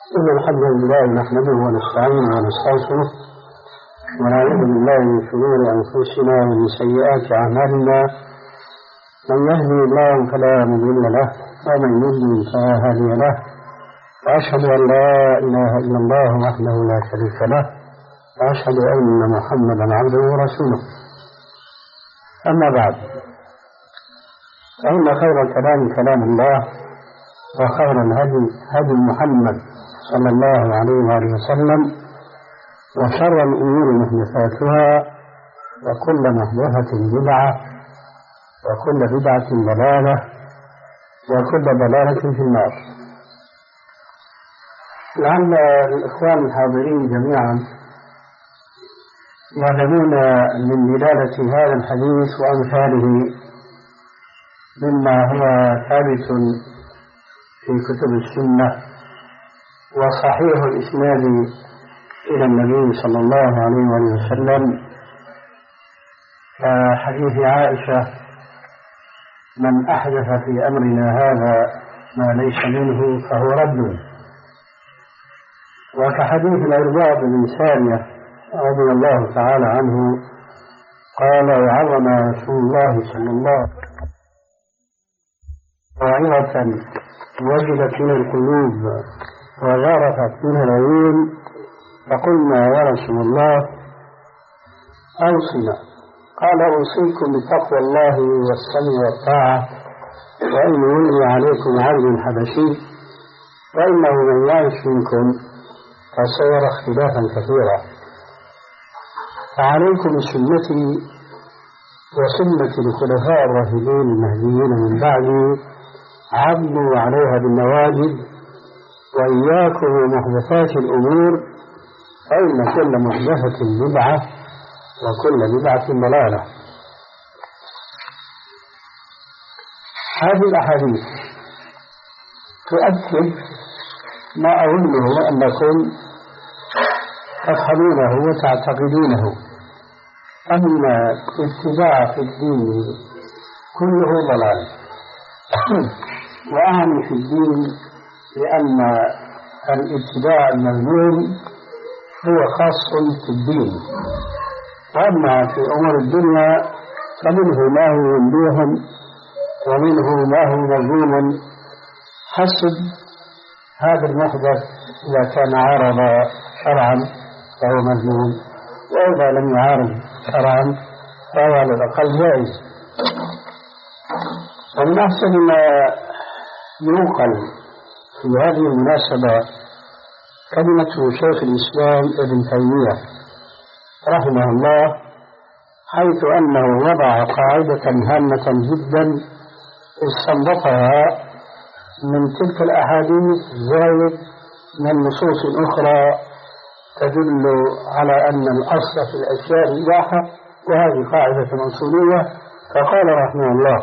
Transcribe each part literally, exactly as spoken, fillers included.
إن الحمد لله نحمده ونستعينه ونستغفره ونعوذ بالله من شرور أنفسنا ومن سيئات أعمالنا. من يهدي الله فلا مضل له ومن يضلل فلا هادي له، وأشهد أن لا إله إلا الله وحده لا شريك له، وأشهد أن محمدا عبده ورسوله. أما بعد، فإن خير الكلام كلام الله، وخير الهدي هدي محمد صلى الله عليه وآله وسلم، وشر الأمور محدثاتها، وكل محدثة بدعة، وكل بدعة ضلالة، وكل ضلالة في النار. لعل الإخوان الحاضرين جميعا يعلمون من دلالة هذا الحديث وأمثاله مما هو ثابت في كتب السنة وصحيح الإسناد إلى النبي صلى الله عليه وسلم، كحديث عائشة: من أحدث في أمرنا هذا ما ليس منه فهو رد. وكحديث العرباض بن سارية رضي الله تعالى عنه قال: وعظم رسول الله صلى الله عليه وسلم موعظة وجلت من القلوب وغرفت منها العيون، فقلنا: يا رسول الله أوصنا. قال: أوصيكم بتقوى الله والسمع والطاعة، وإن ولي عليكم عبد حبشي، وإنه من يعش منكم فسيرى اختلافا كثيرا، فعليكم بسنتي وسنة الخلفاء الراشدين المهديين من بعدي، عضوا عليها بالنواجذ، وإياكم ومحدثات الأمور، فإن كل محدثة بدعة وكل بدعة ضلالة. هذه الأحاديث تؤكد ما أظنه أنكم تفهمونه وتعتقدونه، أن الاتباع في الدين كله ضلال. وأعني في الدين لأن الاتباع المذموم هو خاص في الدين، وأما في أمور الدنيا فمنه ما هو ممدوح ومنه ما هو مذموم حسب هذا المحدث. إذا كان عارض شرعا فهو مذموم، وإذا لم يعارض شرعا فهو على الأقل جائز. ومن أحسن ما ينقل في هذه المناسبة كلمة شيخ الإسلام ابن تيمية رحمه الله، حيث أنه وضع قاعدة هامة جدا استنبطها من تلك الأحاديث زائد من نصوص أخرى تدل على أن الأصل في الأشياء الإباحة، وهذه قاعدة أصولية. فقال رحمه الله: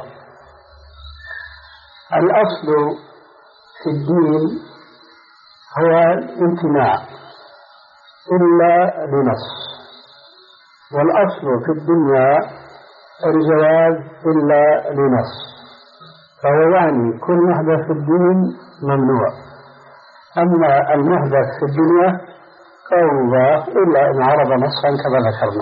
الأصل في الدين هو الامتناع إلا لنص، والأصل في الدنيا الجواز إلا لنص. فهو يعني كل محدث في الدين ممنوع، أما المحدث في الدنيا فهو مباح إلا إن عرض نصا كما ذكرنا.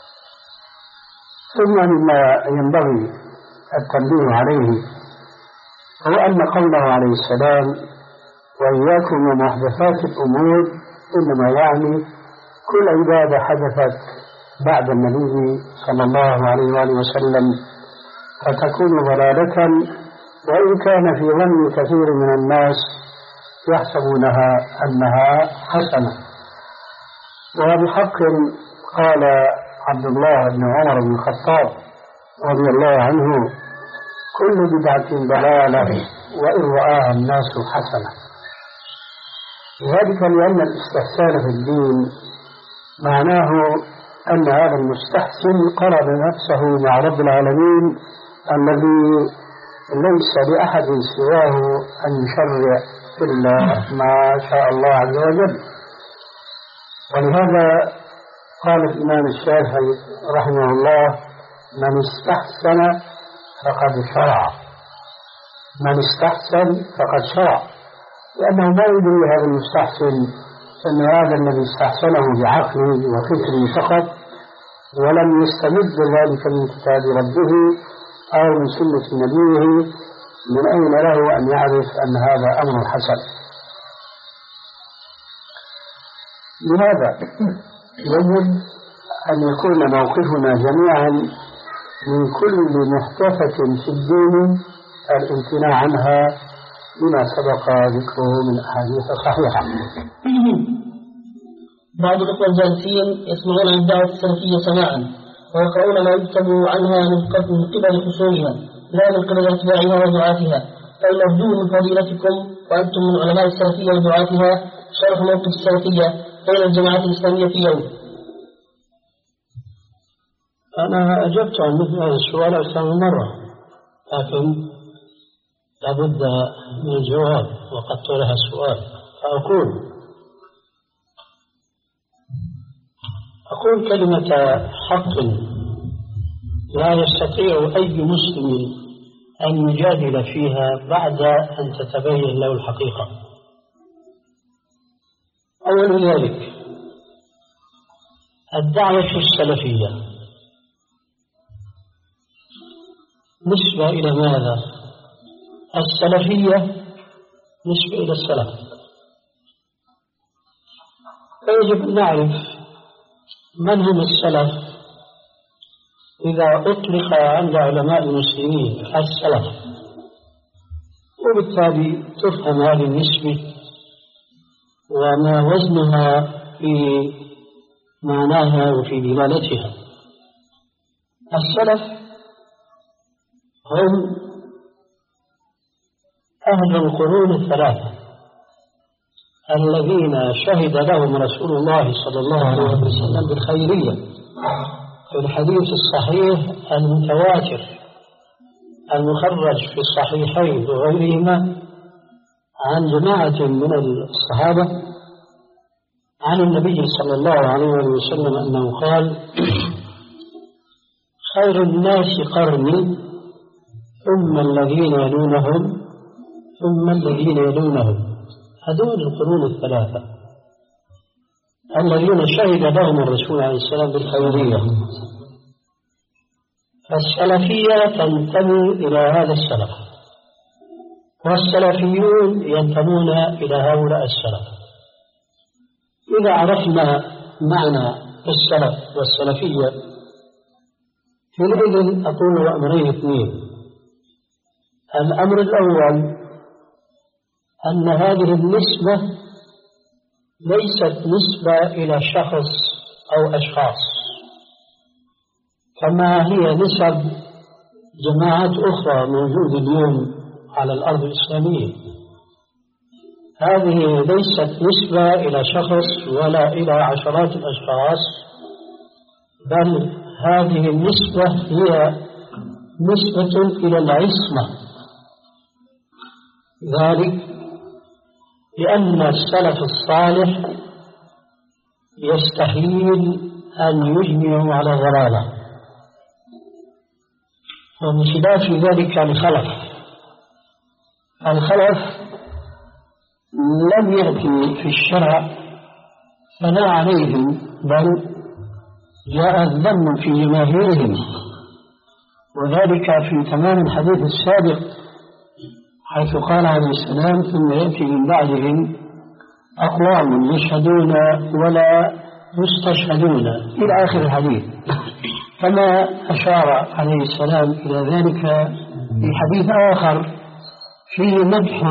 ثم مما ينبغي التنبيه عليه هو أن قوله عليه السلام: وإياكم ومحدثات الأمور، إنما يعني كل عبادة حدثت بعد النبي صلى الله عليه وآله وسلم فتكون ضلالة، وإن كان في ظن كثير من الناس يحسبونها أنها حسنة. وبحق قال عبد الله بن عمر بن الخطاب رضي الله عنه: كل بدعة ضلالة وإن رآها الناس حسنة. ذلك لأن الاستحسان في الدين معناه أن هذا المستحسن قرب نفسه مع رب العالمين الذي ليس لأحد سواه أن يشرع إلا ما شاء الله عز وجل. ولهذا قال الإمام الشافعي رحمه الله: من استحسن فقد شرع، من استحسن فقد شرع. لأنه ما يدري هذا المستحسن أن هذا الذي استحسنه بعقله وفكره فقط، ولم يستمد ذلك من كتاب ربه أو من سنة نبيه، من أين له أن يعرف أن هذا أمر حسن؟ لهذا يجب أن يكون موقفنا جميعا من كل محدثة في الدين الامتناع عنها بما سبق ذكره من أحاديث صحيحة. بعض الإخوة الجالسين يسمعون عن الدعوة السلفية سماعا ويقرؤون ما يكتب عنها من قبل خصومها لا من قبل أتباعها ودعاتها، فإن من فضيلتكم وأنتم من علماء السلفية ودعاتها شرح موقف السلفية بين الجماعات الإسلامية في يوم. أنا أجبت عن مثل هذا السؤال أكثر من مرة، لكن لابد من الجواب وقد طرح السؤال. فأقول أقول كلمة حق لا يستطيع أي مسلم أن يجادل فيها بعد أن تتبين له الحقيقة. أول ذلك الدعوة السلفية نسبة إلى ماذا؟ السلفية نسبة إلى السلف، فيجب أن نعرف من هم السلف إذا أطلق عند علماء المسلمين السلف، وبالتالي تفهم هذه النسبة وما وزنها في معناها وفي دلالتها. السلف هم أهل القرون الثلاثة الذين شهد لهم رسول الله صلى الله عليه وسلم بالخيرية في الحديث الصحيح المتواتر المخرج في الصحيحين وغيرهما عن جماعة من الصحابة عن النبي صلى الله عليه وسلم أنه قال: خير الناس قرني ثم الذين يلونهم ثم الذين يلونهم. هذول القرون الثلاثة الذين شهد لهم الرسول عليه السلام بالخيرية. فالسلفية تنتمي إلى هذا السلف، والسلفيون ينتمون إلى هؤلاء السلف. إذا عرفنا معنى السلف والسلفية حينئذ أقول أمرين اثنين. الأمر الأول أن هذه النسبة ليست نسبة إلى شخص أو أشخاص كما هي نسب جماعات أخرى موجودة اليوم على الأرض الإسلامية. هذه ليست نسبة إلى شخص ولا إلى عشرات الأشخاص، بل هذه النسبة هي نسبة إلى العصمة. ذلك لأن السلف الصالح يستحيل أن يجمعوا على ضلالة، وبخلاف ذلك الخلف. الخلف لم يأتي في الشرع ثناء عليهم، بل جاء الذم في جماهيرهم، وذلك في تمام الحديث السابق حيث قال عليه السلام: ثم يأتي من بعدهم أقوام يشهدون ولا يستشهدون إلى آخر الحديث، كما أشار عليه السلام إلى ذلك في حديث آخر فيه مدح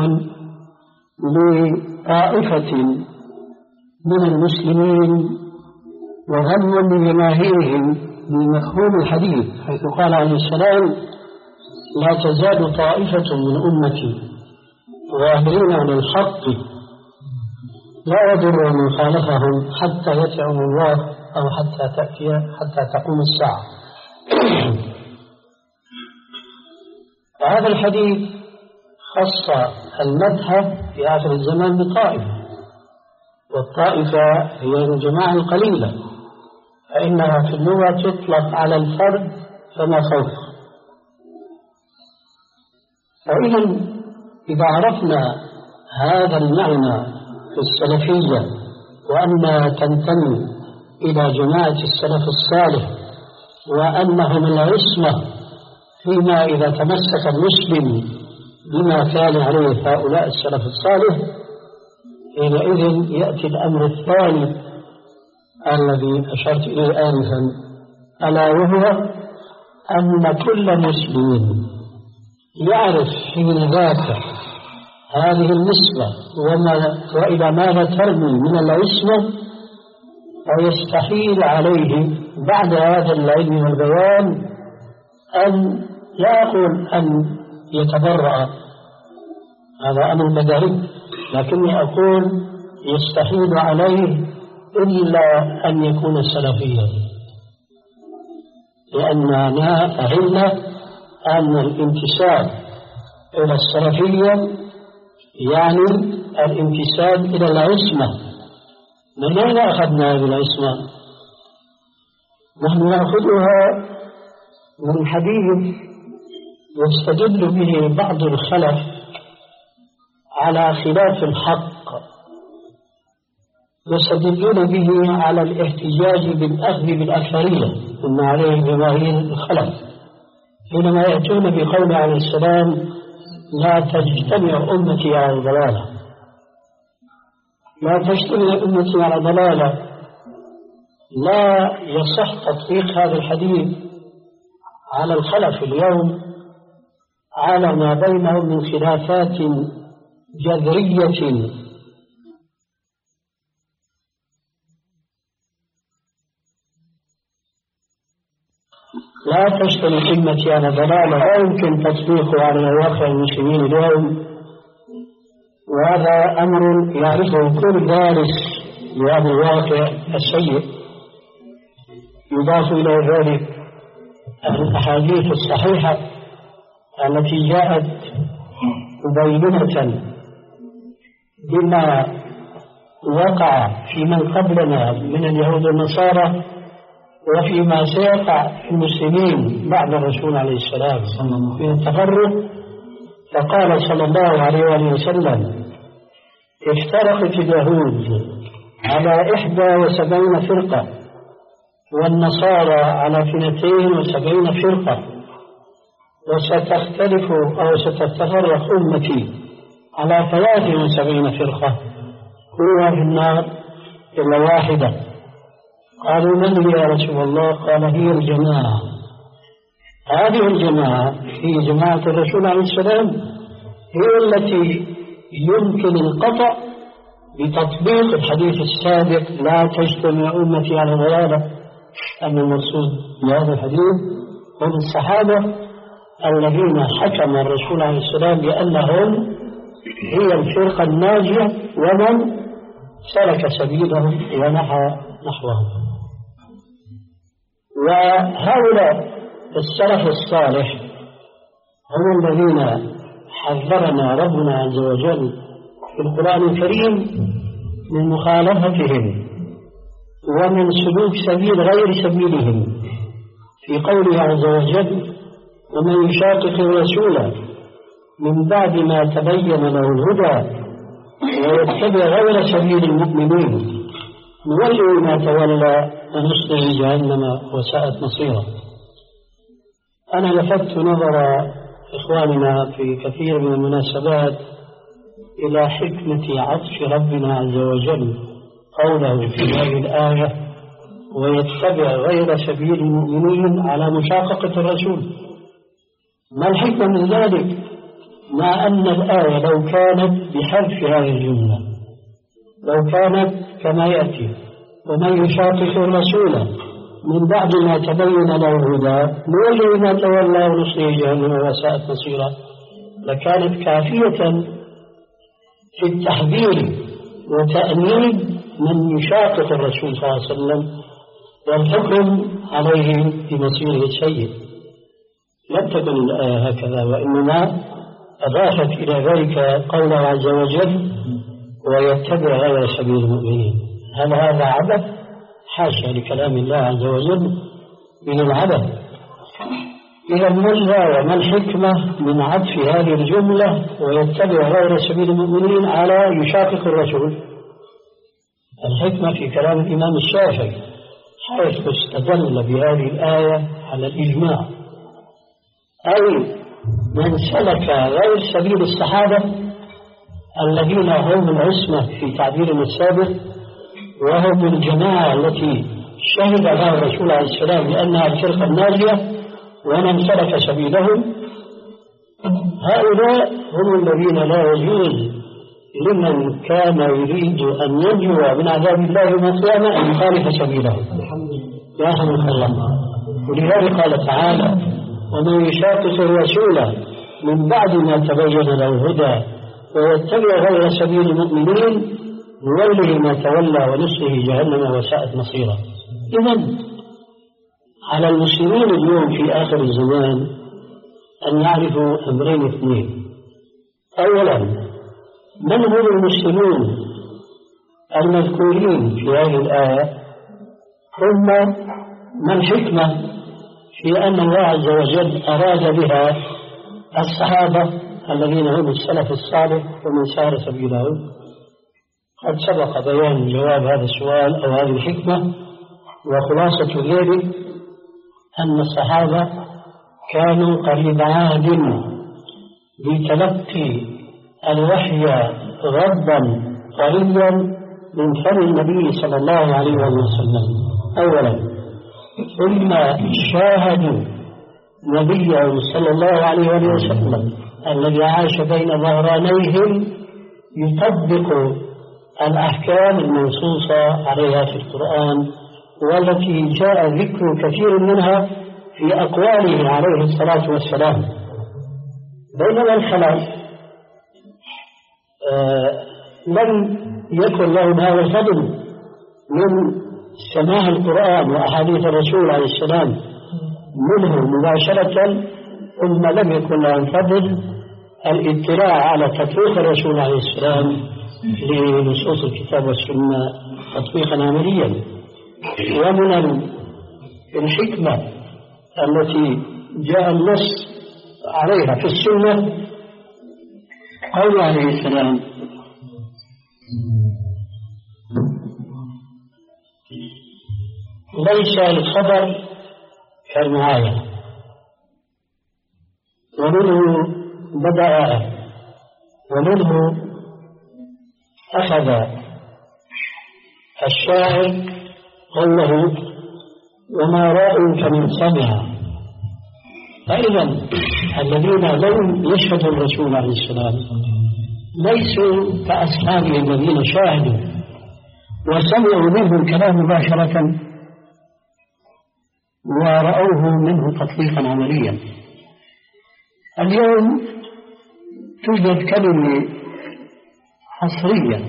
لطائفة من المسلمين وذم لجماهيرهم بمفهوم الحديث، حيث قال عليه السلام: لا تزال طائفة من أمتي ظاهرين على الحق لا يضر من خالفهم حتى يتعهم الله أو حتى تأتي حتى تقوم الساعة. فهذا الحديث خص المدح في آخر الزمان بطائفة، والطائفة هي الجماعة القليلة، فإنها في اللغة تطلق على الفرد فما فوق. فإذا إذا عرفنا هذا المعنى في السلفية وأنها تنتمي إلى جماعة السلف الصالح وأنهم العصمة فيما إذا تمسك المسلم بما كان عليه هؤلاء السلف الصالح، حينئذ يأتي الأمر الثاني الذي أشرت إليه آنفا، ألا وهو أن كل مسلم يعرف حين ذاك هذه النسبة وما وإلى ماذا ترمي من العصمة، ويستحيل عليه بعد هذا العلم والبيان أن لا أقول أن يتبرأ، هذا أمر بديهي، لكني أقول يستحيل عليه إلا أن يكون سلفيا، لأننا فهمنا أن الانتساب إلى السلفية يعني الانتساب إلى العصمة. من أين أخذنا هذه العصمة؟ نحن نأخذها من حديث يستدل به بعض الخلف على خلاف الحق، يستدلون به على الاحتجاج بالأخذ بالأكثرية ثم عليه جماهير الخلف، حينما يأتون بقول عليه السلام لا تجتمع أمتي على الضلالة، لا تجتمع أمتي على ضلالة، لا يصح تطبيق هذا الحديث على الخلف اليوم على ما بينهم من خلافات جذرية لا تجتمع أمتي على ضلالة، لا يمكن تطبيقه على واقع المسلمين اليوم، وهذا أمر يعرفه كل دارس لهذا الواقع السيء. يضاف إلى ذلك الأحاديث الصحيحة التي جاءت مبينة بما وقع في من قبلنا من اليهود والنصارى وفيما سيقع في المسلمين بعد الرسول عليه السلام من التفرق. فقال صلى الله عليه وآله وسلم افترقت اليهود على إحدى وسبعين فرقة والنصارى على اثنتين وسبعين فرقة، وستختلف أو ستتفرق أمتي على ثلاث وسبعين فرقة كلها في النار إلا واحدة. قالوا من هي يا رسول الله؟ قال هي الجماعة. هذه الجماعة هي جماعة الرسول عليه السلام، هي التي يمكن القطع بتطبيق الحديث السابق لا تجتمع أمتي على ضلالة. أما المقصود بهذا الحديث هم الصحابة الذين حكم الرسول عليه السلام بأنهم هي الفرقة الناجية ومن سلك سبيلهم ونحى نحوهم. وهؤلاء السلف الصالح هم الذين حذرنا ربنا عز وجل في القرآن الكريم من مخالفتهم ومن سلوك سبيل غير سبيلهم، في قوله عز وجل ومن يشاقق الرسول من بعد ما تبين له الهدى ويتبع غير سبيل المؤمنين نولي ما تولى ونصله جهنم وساءت مصيرا. أنا لفت نظر إخواننا في كثير من المناسبات إلى حكمة عطف ربنا عز وجل قوله في هذه الآية ويتبع غير سبيل المؤمنين على مشاققة الرسول. ما الحكمة من ذلك؟ مع أن الآية لو كانت بحذف هذه الجملة، لو كانت كما يأتي ومن يشاقق الرسول من بعد ما تبين له الهدى نولي ما تولى ونصله جهنم وساءت مصيرا، لكانت كافية في التحذير وتأنيب من يشاقق الرسول صلى الله عليه وسلم والحكم عليه بمصيره السيء. لم تكن الآية هكذا، وإنما أضافت إلى ذلك قوله عز وجل ويتبع غير سبيل المؤمنين. هل هذا عبث؟ حاشا لكلام الله عز وجل من العبث. إذا ماذا وما الحكمة من عطف هذه الجملة ويتبع غير سبيل المؤمنين على يشاقق الرسول؟ الحكمة في كلام الإمام الشافعي حيث استدل بهذه الآية على الإجماع، أي من سلك غير سبيل الصحابة الذين هم العصمة في تعبيرنا السابق، وهم الجماعة التي شهد لها الرسول عليه السلام بأنها الفرقة الناجية ومن سلك سبيلهم، هؤلاء هم الذين لا يجوز لمن كان يريد أن ينجو من عذاب الله يوم القيامة أن يخالف سبيلهم. يا رحمك الله. ولذلك قال تعالى: ومن يشاقق الرسول من بعد ما تبين له الهدى ويتبع غير سبيل المؤمنين نوله ما تولى ونصله جهنم وساءت مصيرا. إذن على المسلمين اليوم في آخر الزمان أن يعرفوا أمرين اثنين: أولا، من هم المسلمون المذكورين في هذه الآية؟ ثم ما الحكمة في أن الله عز وجل أراد بها الصحابة الذين هم السلف الصالح ومن سار سبيلهم؟ قد سبق بيان جواب هذا السؤال أو هذه الحكمة، وخلاصة ذلك أن الصحابة كانوا قريب عهد بتلقي الوحي غضا طريا من فم النبي صلى الله عليه وسلم أولا، ثم شاهدوا نبيه صلى الله عليه وسلم الذي عاش بين ظهرانيهم يطبق الأحكام المنصوصة عليها في القرآن، والتي جاء ذكر كثير منها في أقواله عليه الصلاة والسلام. بينما الخلاف آه لم يكن لهم هذا الفضل من سماع القرآن وأحاديث الرسول عليه السلام منه مباشرة، ثم لم يكن لهم فضل الاطلاع على تطبيق الرسول عليه السلام لنصوص الكتاب والسنة تطبيقا عمليا. ومن الحكمة التي جاء النص عليها في السنة قول عليه السلام: ليس الخبر كالمعاينة. ومنه بدأ ومنه أخذ الشاعر قوله: وما رأيك من سمع. فإذا الذين لم يشهدوا الرسول عليه السلام ليسوا كأصحابه الذين شاهدوا وسمعوا منه الكلام مباشرة ورأوه منه تطبيقا عمليا. اليوم توجد كلمة حصرية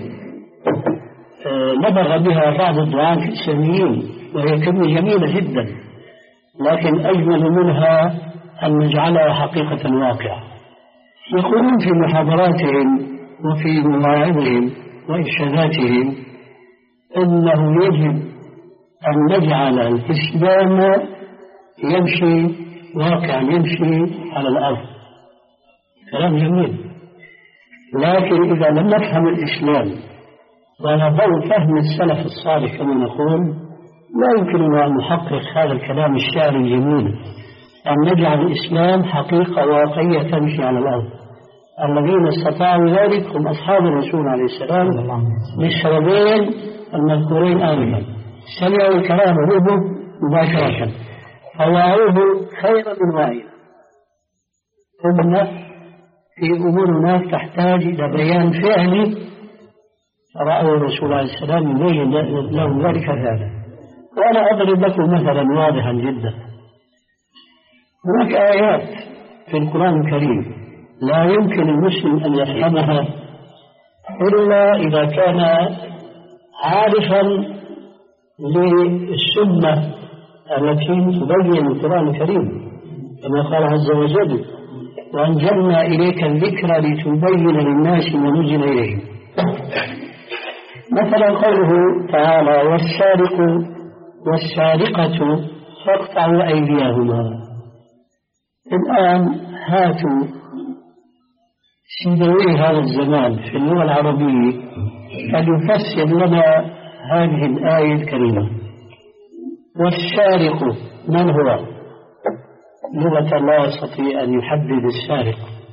نبغ بها بعض الدعاة الإسلاميين، وهي كلمة جميلة جدا، لكن أجمل منها أن نجعلها حقيقة واقعة. يقولون في محاضراتهم وفي مواعظهم وإرشاداتهم إنه يجب أن نجعل الإسلام يمشي واقعا، يمشي على الأرض. كلام جميل، لكن إذا لم نفهم الإسلام ونظل فهم السلف الصالح كما نقول، لا يمكننا أن نحقق هذا الكلام الشعري الجميل، أن نجعل الإسلام حقيقة واقعية تمشي على الأرض. الذين استطاعوا ذلك هم أصحاب الرسول عليه السلام للسببين المذكورين آنفا: سمعوا الكلام منه مباشرة فوعوه خيرا من وعيه. ثم في أمور هناك تحتاج إلى بيان فعلي، رأوا الرسول عليه السلام يبين لهم ذلك فعلا. وأنا أضرب لكم مثلا واضحا جدا. هناك آيات في القرآن الكريم لا يمكن المسلم أن يفهمها إلا إذا كان عارفا للسنة التي تبين القرآن الكريم، كما قال عز وجل: وأنزلنا إليك الذكر لتبين للناس ما نزل إليهم. مثلا قوله تعالى: والسارق والسارقة فاقطعوا أيديهما. الآن هاتوا سيبويه هذا الزمان في اللغة العربية فليفسر لنا هذه الآية الكريمة. والسارق من هو؟ لغة لا يستطيع أن يحدد السارق.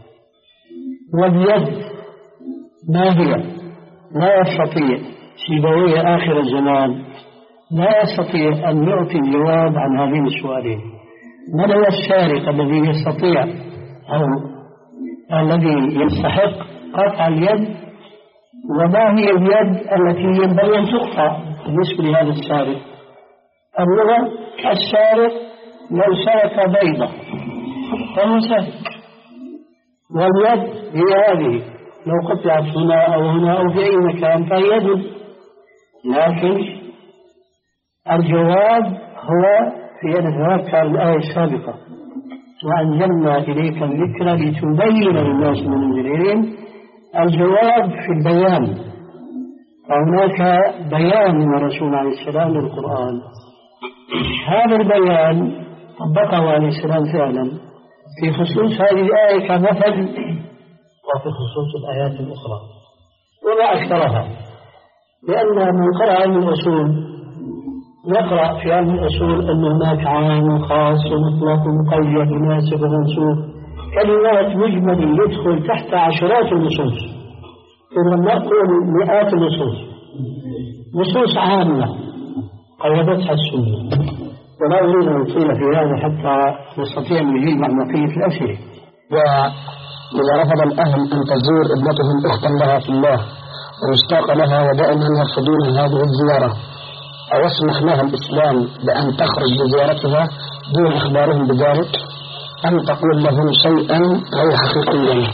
واليد ما هي؟ لا يستطيع سيبويه آخر الزمان لا يستطيع أن يعطي الجواب عن هذين السؤالين. من هو السارق الذي يستطيع أو الذي يستحق قطع اليد؟ وما هي اليد التي ينبغي أن تقطع بالنسبة لهذا السارق؟ اللغة السارق لو سرق بيضة فهو سارق، واليد هي هذه لو قطعت هنا أو هنا أو في أي مكان فهي يد. لكن الجواب هو في أن نتذكر الآية السابقة وأنزلنا إليك الذكر لتبين للناس من المنزلين. الجواب في البيان، فهناك بيان من الرسول عليه السلام للقرآن. هذا البيان طبقه عليه السلام فعلا في خصوص هذه الآية كمثل وفي خصوص الآيات الأخرى وما أكثرها. لأن من قرأ علم الأصول نقرأ في علم الأصول أن هناك عام خاص ومطلق مقيد مناسب ومنسوخ، كلمات مجمل يدخل تحت عشرات النصوص، إذا نقول مئات النصوص، نصوص عامة قيدتها السنة. ولا أريد أن أطيل في هذا حتى نستطيع أن نجيب عن بقية الأسئلة. وإذا رفض الأهل أن تزور ابنتهم أختا لها في الله ومشتاق لها ودائما يرفضون هذه الزيارة، أو يسمح لها الإسلام بأن تخرج لزيارتها دون إخبارهم بذلك، أن تقول لهم شيئا غير حقيقيا؟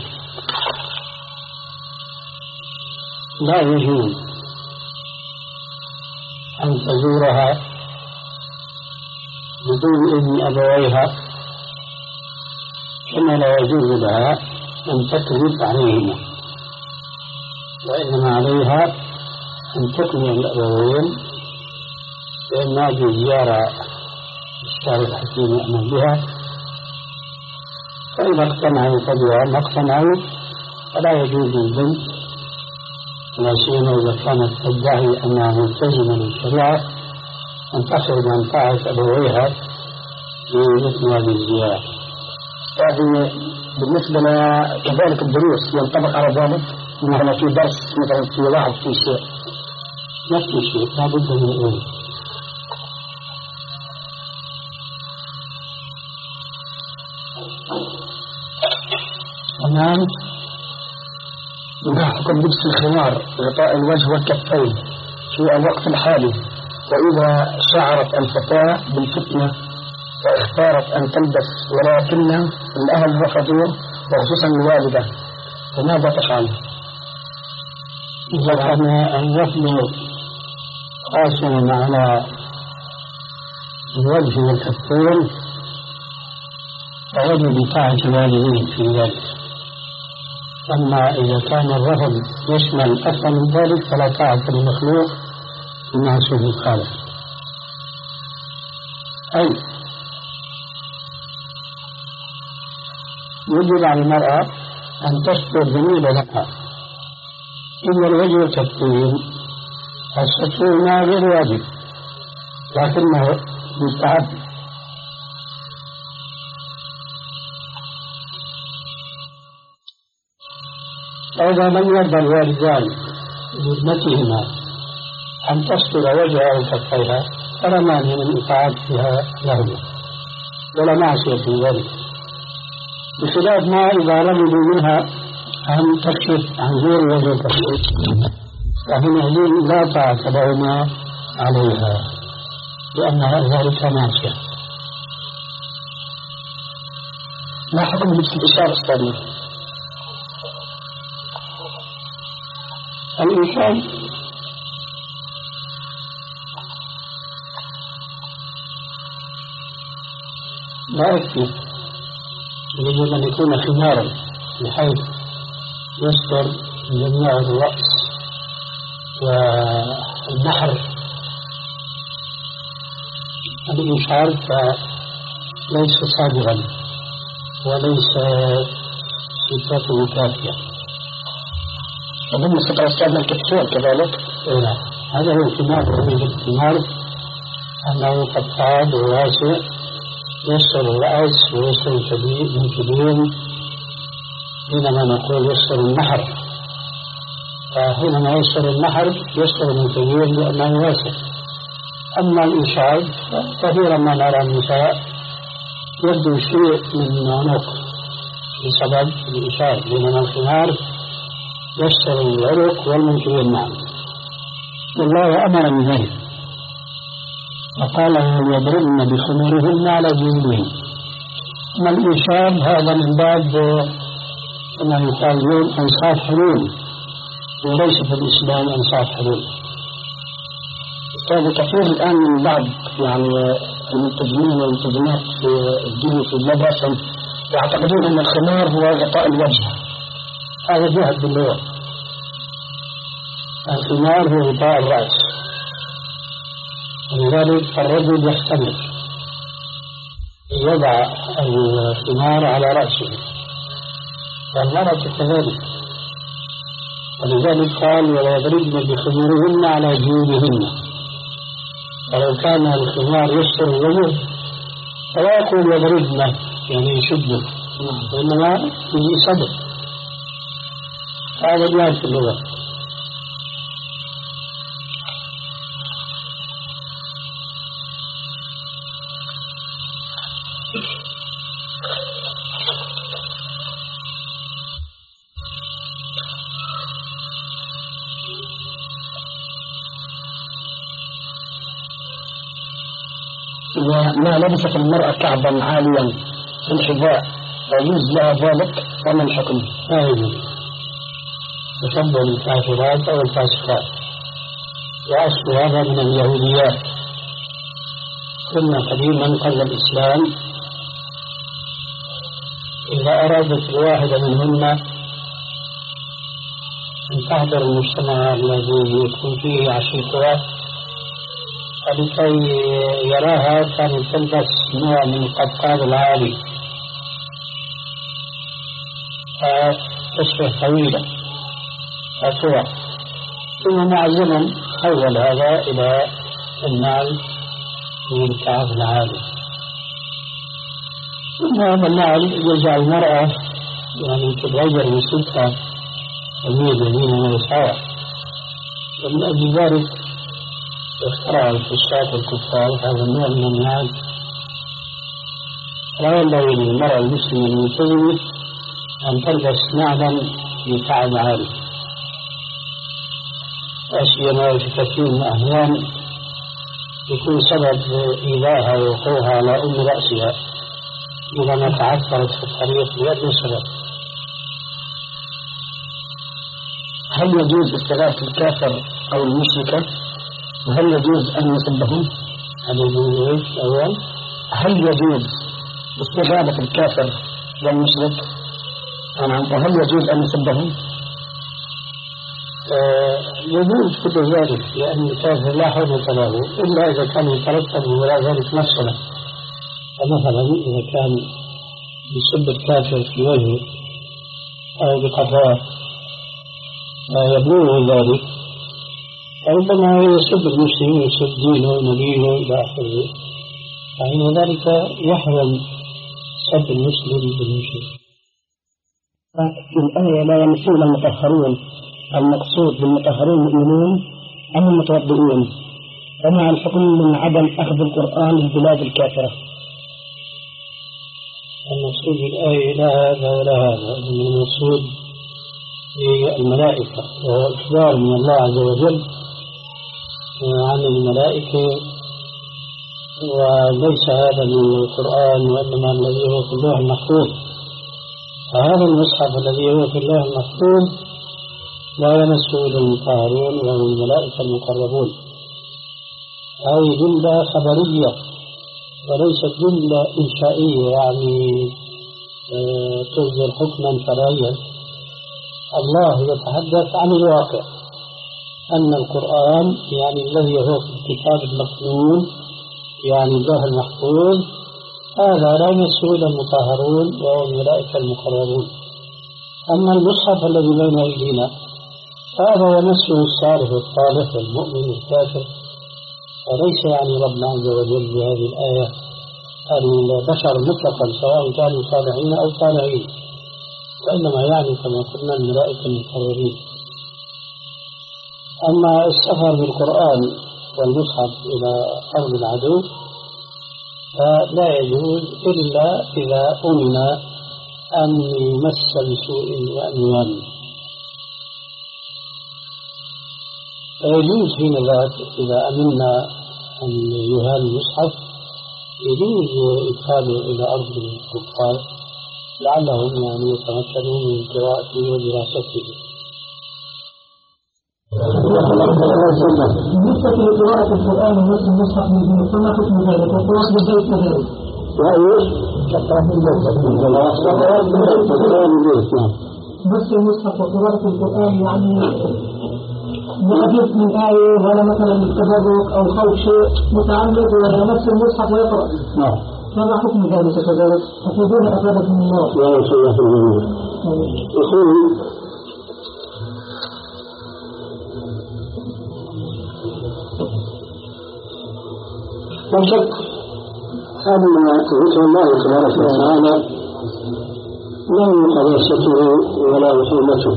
لا يجوز أن تزورها بدون إذن أبويها، كما لا يجوز لها أن تكذب عليهما، وإنما عليها أن تقنع الأبوين بأن هذه الزيارة الشارع الحكيم يأمن بها، فإذا اقتنعوا فبها، ما اقتنعوا فلا يجوز للبنت لا سيما إذا كانت تدعي أنها ملتزمة للشريعة أن تخرج عن طاعة أبويها بمثل هذه الزيارة. هذه بالنسبة لكذلك الدروس ينطبق على ذلك، مثلا في درس مثلا في واحد في شيء نفس الشيء لا بد من الأول. تمام. حكم لبس الخمار غطاء الوجه والكفين في الوقت الحالي، وإذا شعرت الفتاة بالفتنة واختارت أن تلبس ولكن الأهل رفضوا وخصوصا الوالدة، فماذا تفعل؟ إذا كان الرفض قاسما على الوجه والكفين فيجب بطاعة الوالدين في ذلك. أما إذا كان الرفض يشمل أكثر من ذلك فلا طاعة للمخلوق في معصية الخالق. أي يجب على المرأة أن تستر جميل لها إلا الوجه والكفين. الستر ما غير واجب لكنه مستحب. فإذا لم يرضى الوالدان لابنتهما أن تستر وجهها وكفيها فلا مانع من إطاعتها لهما ولا معصية في ذلك، بخلاف ما إذا رغبوا منها أن تكشف عن غير وجه وكفيها فحينئذ لا طاعة لهما عليها لأن ذلك معصية. ما حكم لبس الإشارة الثانية؟ الإنسان لا يكفي، يجب أن يكون خمارا بحيث يستر جميع الرأس والنحر. الإشعار فليس صادغا وليس صفته كافية. وضمن صفة أستاذنا الكتفور كذلك. إيه. هذا هو اهتمام الاهتمام أنه فقاد وواسع يسر الرأس ويسر الكبير. حينما نقول يسر النحر، فحينما يسر النحر يسر من كبير لأنه واسع. أما الإشعاب كثيرا ما نرى النساء يبدو شيء من عنق بسبب الإشعاب، بينما الخمار يسر العنق والمنكبين معا. والله أمر من ذلك وقال يضربن بخمورهن على جيوبهن. أما الإشعاب هذا من باب كما يقال اليوم أنصاف حلول، وليس في الإسلام أنصاف حلول. أستاذ كثير الآن من بعض يعني الملتزمين والملتزمات في الدين في المدرسة يعتقدون أن الخمار هو غطاء الوجه. هذا جهد باللغة. الخمار هو غطاء الرأس، ولذلك الرجل يحتمل يضع الخمار على رأسه والمرأة كذلك، ولذلك قال ولا يضربن بخمورهن على جيوبهن. ولو كان الخمار يستر الوجه فلا يقول يضربن يعني يشده، وإنما يجي صدر. هذا جاء في اللغة. وما لبست المرأة كعبا عاليا في الحذاء ويجوز لها ذلك وما الحكم؟ لا يجوز. يسمى الكافرات أو الفاسقات، وأصل هذا من اليهوديات. كنا قديما قبل الإسلام إذا أرادت الواحدة منهن أن تحضر المجتمع الذي يكون فيه عشيقها، فلكي يراها كانت تلبس نوع من القبقاب العالي فتشبه طويلة فتوع، ثم مع الزمن حول هذا إلى النعل من الكعب العالي. ثم هذا النعل يجعل المرأة يعني تتغير من صوتها تميل يمينا ويسارا، ومن أجل ذلك اخترع الفساق والكفار هذا النوع من النعل. لا ينبغي للمرأة المسلمة الملتزمة أن تلبس نعلا بكعب عالي، لا سيما في كثير من الأحيان يكون سبب إيذائها ووقوعها على أم رأسها إذا ما تعثرت في الطريق بأي سبب. هل يجوز استغاثة الكافر أو المشركة؟ وهل يجوز أن نسبهم؟ هل يجوز إيش أول؟ هل يجوز استغاثة الكافر والمشرك؟ نعم. وهل يجوز أن نسبهم؟ آه يجوز كل ذلك، لأن الكافر لا حرمة له إلا إذا كان يترتب وراء ذلك مفسدة. فمثلا إذا كان يسب الكافر في وجهه أو بقفاه يبلغه ذلك، ربما يسب المسلم ويسب دينه ونبيه إلى آخره، فإن ذلك يحرم سب المسلم بالمشرك. في الآية لا يمسون المطهرون، المقصود بالمطهرون المؤمنون أم المتوضئون؟ ومع الحكم من عدم أخذ القرآن للبلاد الكافرة. المقصود بالآية لا هذا ولا هذا، المقصود الملائكة، وهو إخبار من الله عز وجل عن الملائكة، وليس هذا من القرآن وإنما الذي هو في اللوح المحفوظ. فهذا المصحف الذي هو في اللوح المحفوظ لا يمسه إلا المطهرون وهم الملائكة المقربون. هذه جملة خبرية وليست جملة إنشائية يعني تصدر حكما شرعيا. الله يتحدث عن الواقع، أن القرآن يعني الذي هو في الكتاب المكنون يعني اللوح المحفوظ هذا لا يمسه إلا المطهرون وهو الملائكة المقربون. أما المصحف الذي بين أيدينا هذا يمسه الصالح الصالح المؤمن الكافر، وليس يعني ربنا عز وجل بهذه الآية البشر مطلقا سواء كانوا صالحين أو طالعين، وإنما يعني كما قلنا الملائكة المقربين. أما السفر بالقرآن والمصحف إلى أرض العدو فلا يجوز إلا إذا أمن أن يمس بسوء وأن يولي، فيجوز حين ذاك إذا أمنا أن يهال المصحف يجوز إدخاله إلى أرض الكفار لعلهم يعني يتمكنون من قراءته ودراسته. بالنسبة لقراءة القرآن ونص المصحف من فما حكم ذلك؟ وقراءة البيت كذلك. وإيش؟ قراءة البيت. نص المصحف وقراءة القرآن يعني يحدث من آية ولا مثلا التبرك أو خوف شيء متعمد ولا نفس المصحف ويقرأ. نعم. فما حكم ذلك كذلك؟ أفيدون أفادكم الله. لا يصلح الجميع. يقول لا شك أن ذكر الله تبارك وتعالى لا قداسته ولا حرمته،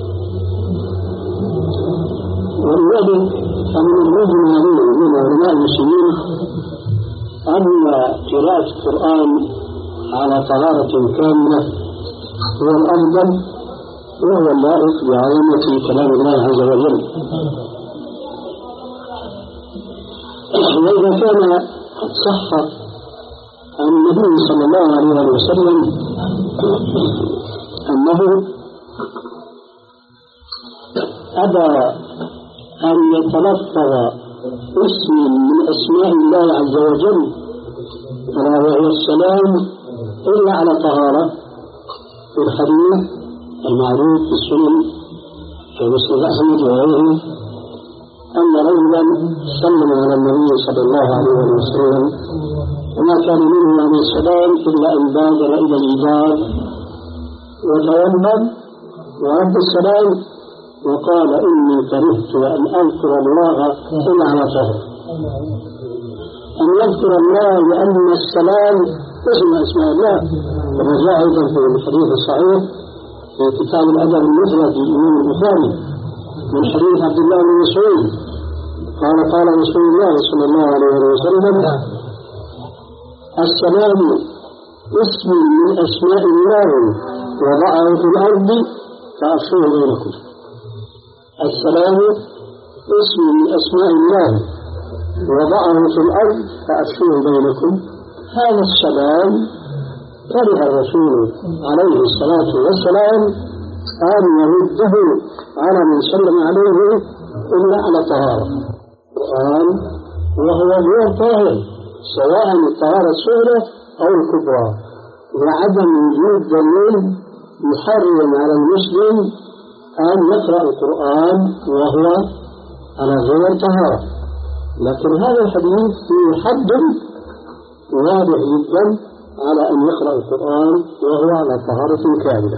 والذي فمن المهم عليه من علماء المسلمين أن قراءة القرآن على طهارة كاملة هو الأفضل وهو اللائق بعظمة كلام الله عز وجل. وإذا كان قد صح عن النبي صلى الله عليه وسلم أنه أبى أن يتلفظ اسم من أسماء الله عز وجل ألا وهو السلام إلا على طهارة، في الحديث المعروف في السنن كمسند أحمد وغيره أن رجلا سلم على النبي صلى الله عليه وسلم وما كان منه عليه السلام إلا أن بادر إلى الإجابة وتيمم ورد السلام وقال إني كرهت أن أذكر الله إلا على طهر، أن يذكر الله لأن السلام اسم أسماء الله، كما جاء أيضا في الحديث الصحيح في كتاب الأدب المفرد للإمام البخاري من حديث عبد الله بن مسعود قال قال رسول الله صلى الله عليه وسلم السلام اسم من أسماء الله وضعه في الأرض فأفشوه بينكم. السلام اسم من أسماء الله وضعه في الأرض فأفشوه بينكم. هذا السلام كره الرسول عليه الصلاة والسلام أن يرده على من سلم عليه إلا على طهارة القرآن وهو غير طاهر سواء الطهارة الصغرى أو الكبرى، وعدم وجود دليل يحرم على المسلم أن يقرأ القرآن وهو على غير طهارة. لكن هذا الحديث فيه حد واضح جدا على أن يقرأ القرآن وهو على طهارة كاملة.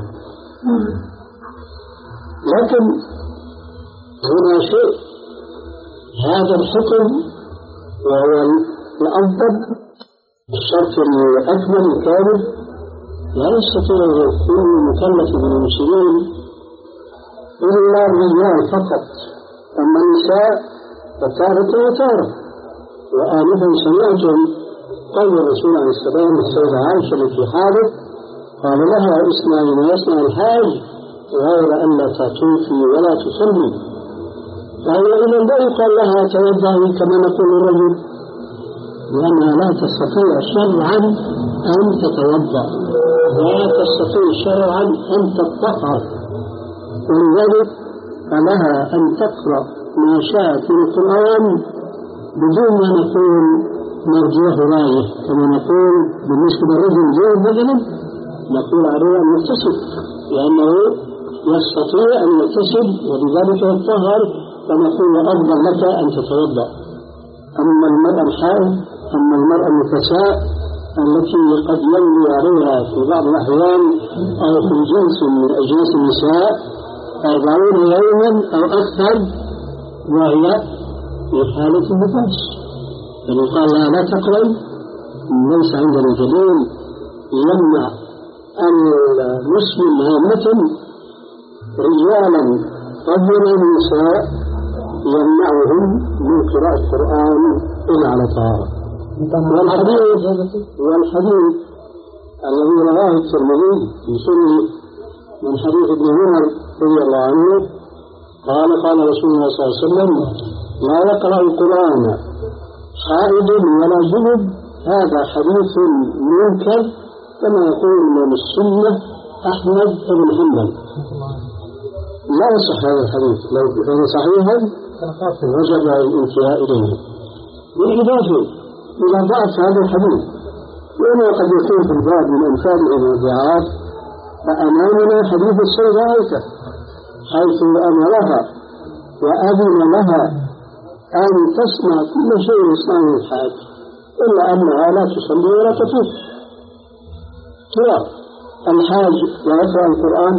لكن هنا شيء هذا الحكم وهو الأفضل الشرط الأكمل الكامل لا يستطيع كل مكلف من المسلمين إلا الرجال فقط، أما النساء فتارة وتارة. وآنفا سمعتم قول الرسول عليه السلام السيدة عائشة التي حاضت قال لها اصنعي ما يصنع الحاج غير أن لا تطوفي ولا تصلي، فهي إذا لا يقال لها توضئي كما نقول الرجل، لأنها لا تستطيع شرعا أن تتوضأ، لا تستطيع شرعا أن تطهر، ولذلك فلها أن تقرأ ما شاء في القرآن بدون ما نقول مرجوه رايه، كما نقول بالنسبة للرجل زوج مثلا نقول عليه أن يغتسل لأنه يستطيع أن يغتسل ولذلك يطهر، فنقول أفضل لك أن تتوضأ. أما المرأة الحائض أما المرأة النفساء التي قد يمضي عليها في بعض الأحيان أو في جنس من أجناس النساء أربعين يوما أو أكثر وهي في حالة النفاس، فيقال لها لا تقرأ، ليس عندنا دليل يمنع المسلم هامة رجالا رجلا النساء يمنعهم من قراءة القرآن إلا على طهارة. والحديث والحديث الذي رواه الترمذي في سنه من حديث ابن عمر رضي الله عنه قال قال رسول الله صلى الله عليه وسلم لا يقرأ القرآن حائض ولا جنب. هذا حديث منكر كما يقول من السنة أحمد بن حنبل، لا يصح هذا الحديث، لو كان صحيحا وجب الانتهاء إليه. بالإضافة إلى ضعف هذا الحديث لأنه قد يكون في الباب من أمثاله الضعاف، فأمامنا حديث السيدة عائشة حيث أمرها وأذن لها أن تصنع كل شيء يصنعه الحاج إلا أنها لا تصلي ولا تطوف. ترى الحاج لا يقرأ القرآن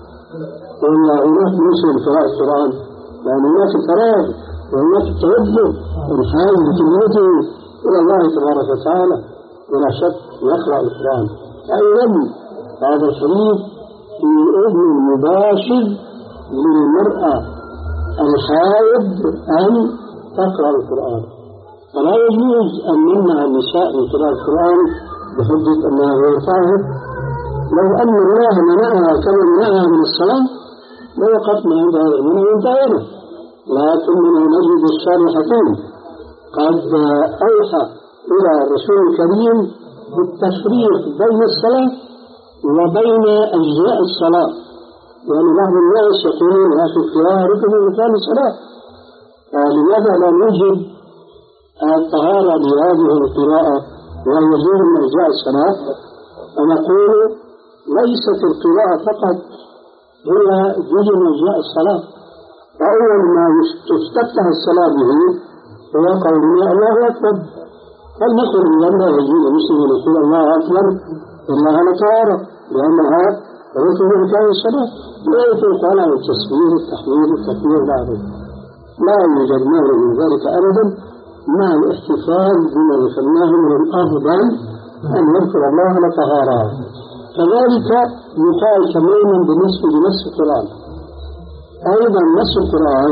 ولا هناك مسلم قراءة القرآن، لأن هناك الفراغ وهناك التوجه الحاج بكلمته إلى الله تبارك وتعالى ولا شك يقرأ القرآن. أيضا هذا الحديث في إذن مباشر للمرأة الحائض أن تقرأ القرآن، فلا يجوز أن نمنع النساء من قراءة القرآن بحجة أنها غير طاهر. لو أن الله منعها كما منعها من الصلاة لوقفنا عند هذا المنع وانتهينا، لكننا نجد الشارحتين قد أوحى إلى الرسول الكريم بالتفريق بين الصلاة وبين أجزاء الصلاة، يعني بعض الناس يقولون يا أخي القراءة ركن من أركان الصلاة، فلماذا لا نوجد الطهارة لهذه القراءة وهي جزء من أجزاء الصلاة؟ ونقول ليست القراءة فقط هي جزء من أجزاء الصلاة، فأول ما تفتتح الصلاة به هو قولنا الله أكبر، فلنقل لما يجوز المسلم يقول الله أكبر إلا على طهارة لأنها ركن من أركان الصلاة، لا يفرق على التصوير التحويل التكبير بعده، لا يوجد مانع من ذلك أبدا، مع الاحتفال بما ذكرناه من الأفضل أن يذكر الله على طهارة. كذلك يقال تماما بالنسبة لنص القرآن، أيضا نص القرآن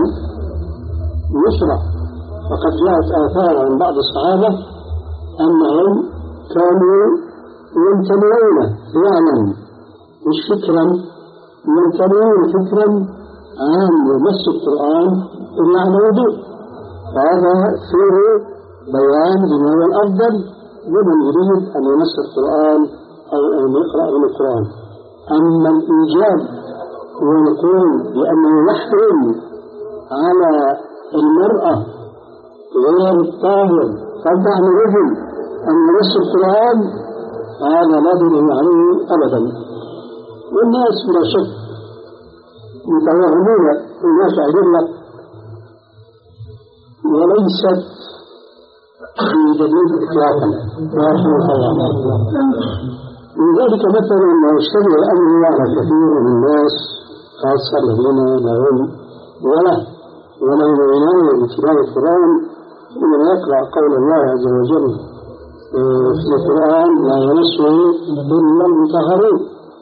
يشرع، وقد جاءت آثار عن بعض الصحابة أنهم كانوا يمتنعون فعلا مش فكرا، يمتنعون فكرا عن نص القرآن إلا على وضوء، فهذا فيه بيان لما هو الأفضل لمن يريد أن ينص القرآن أو أن يقرأ من القرآن. أما الإيجاب ونقول بأنه يحرم على المرأة غير الطاهر تبع الرجل أن ينص القرآن هذا لا دليل عليه أبدا. والناس بلا شك متوهمون الناس أدلة وليست في دليل إطلاقا لذلك مثلا ما يشتبه الأمر على كثير من الناس خاصة الذين لهم ولا ولهم عناية باتباع القرآن لمن يقرأ قول الله عز وجل في القرآن لا يمسه إلا المطهرون،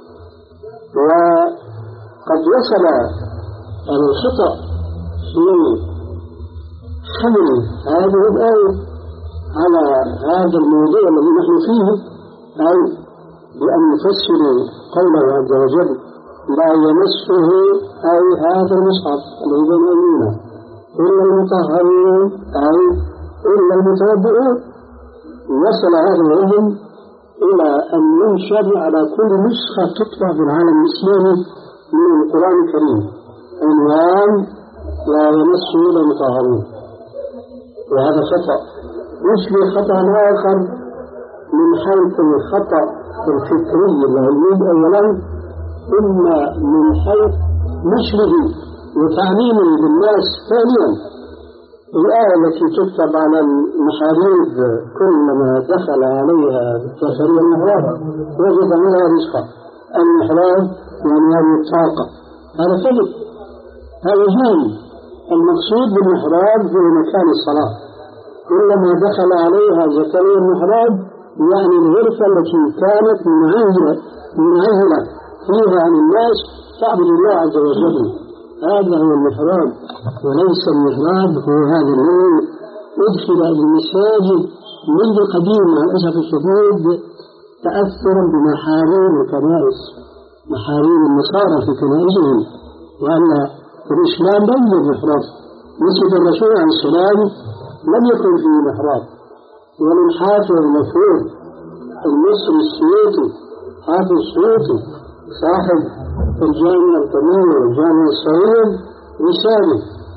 وقد وصل الخطأ في حمل هذه الآية على هذا الموضوع الذي نحن فيه، أي بأن نفسر قوله عز وجل لا يمسه أي هذا المصحف الذي بين أيدينا إلا المطهرون أي إلا المتوضئون. وصل هذا العلم إلى أن ينشر على كل نسخة تطبع في العالم الإسلامي من القرآن الكريم عنوان لا يمسه إلا المطهرون، وهذا خطأ يشبه خطأ آخر من حيث الخطأ الفكري العلمي أولا، إما من حيث نشره وتعليمه للناس ثانيا، الآية التي تكتب على المحاريب كلما دخل عليها الكافرين المحراب وجد منها رزقا. المحراب يعني هذه الطاقة، هذا كذب، هذا هان. المقصود بالمحراب هو مكان الصلاة. كلما دخل عليها زكريا المحراب يعني الغرفة التي كانت منعزلة منعزلة فيها عن الناس تعبد الله عز وجل. هذا هو المحراب، وليس المحراب هو هذا الذي أدخل المساجد منذ قديم مع الأسف الشديد تأثرا بمحاريب الكنائس، محاريب النصارى في كنائسهم، وأن الإسلام لم يوجد محراب. مسجد الرسول عليه السلام لم يكن فيه محراب. ومن حافظ المفروض المصري السيوطي، حافظ السيوطي صاحب الجامع الكبير والجامع الصغير رسالة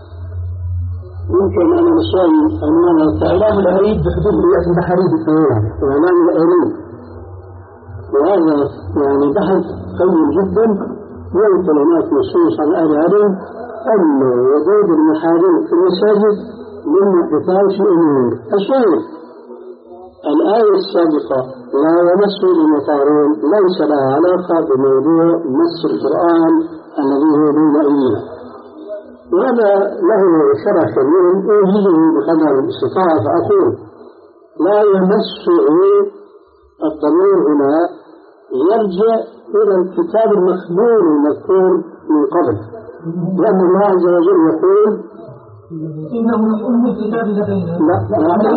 يمكن أن نسوي أنها إعلام الأريد بحدود رؤية المحاريب الكبيرة، إعلام الأريد، وهذا يعني بحث قوي جدا. يمكن هناك نصوص عن أهل العلم أن وجود المحاريب في المساجد من محدثات الأمور. الشاهد الآية السابقة لا يمس المطهرون ليس لها علاقة بموضوع مس القرآن الذي هو بين أيدينا، وهذا له شرح كبير أوجده بقدر الاستطاعة. فأقول لا يمسه الضمير هنا يرجع إلى الكتاب المخبور المذكور من قبل، لأن الله عز وجل يقول إنه يقول بالكتاب لدينا. لا لا لا لا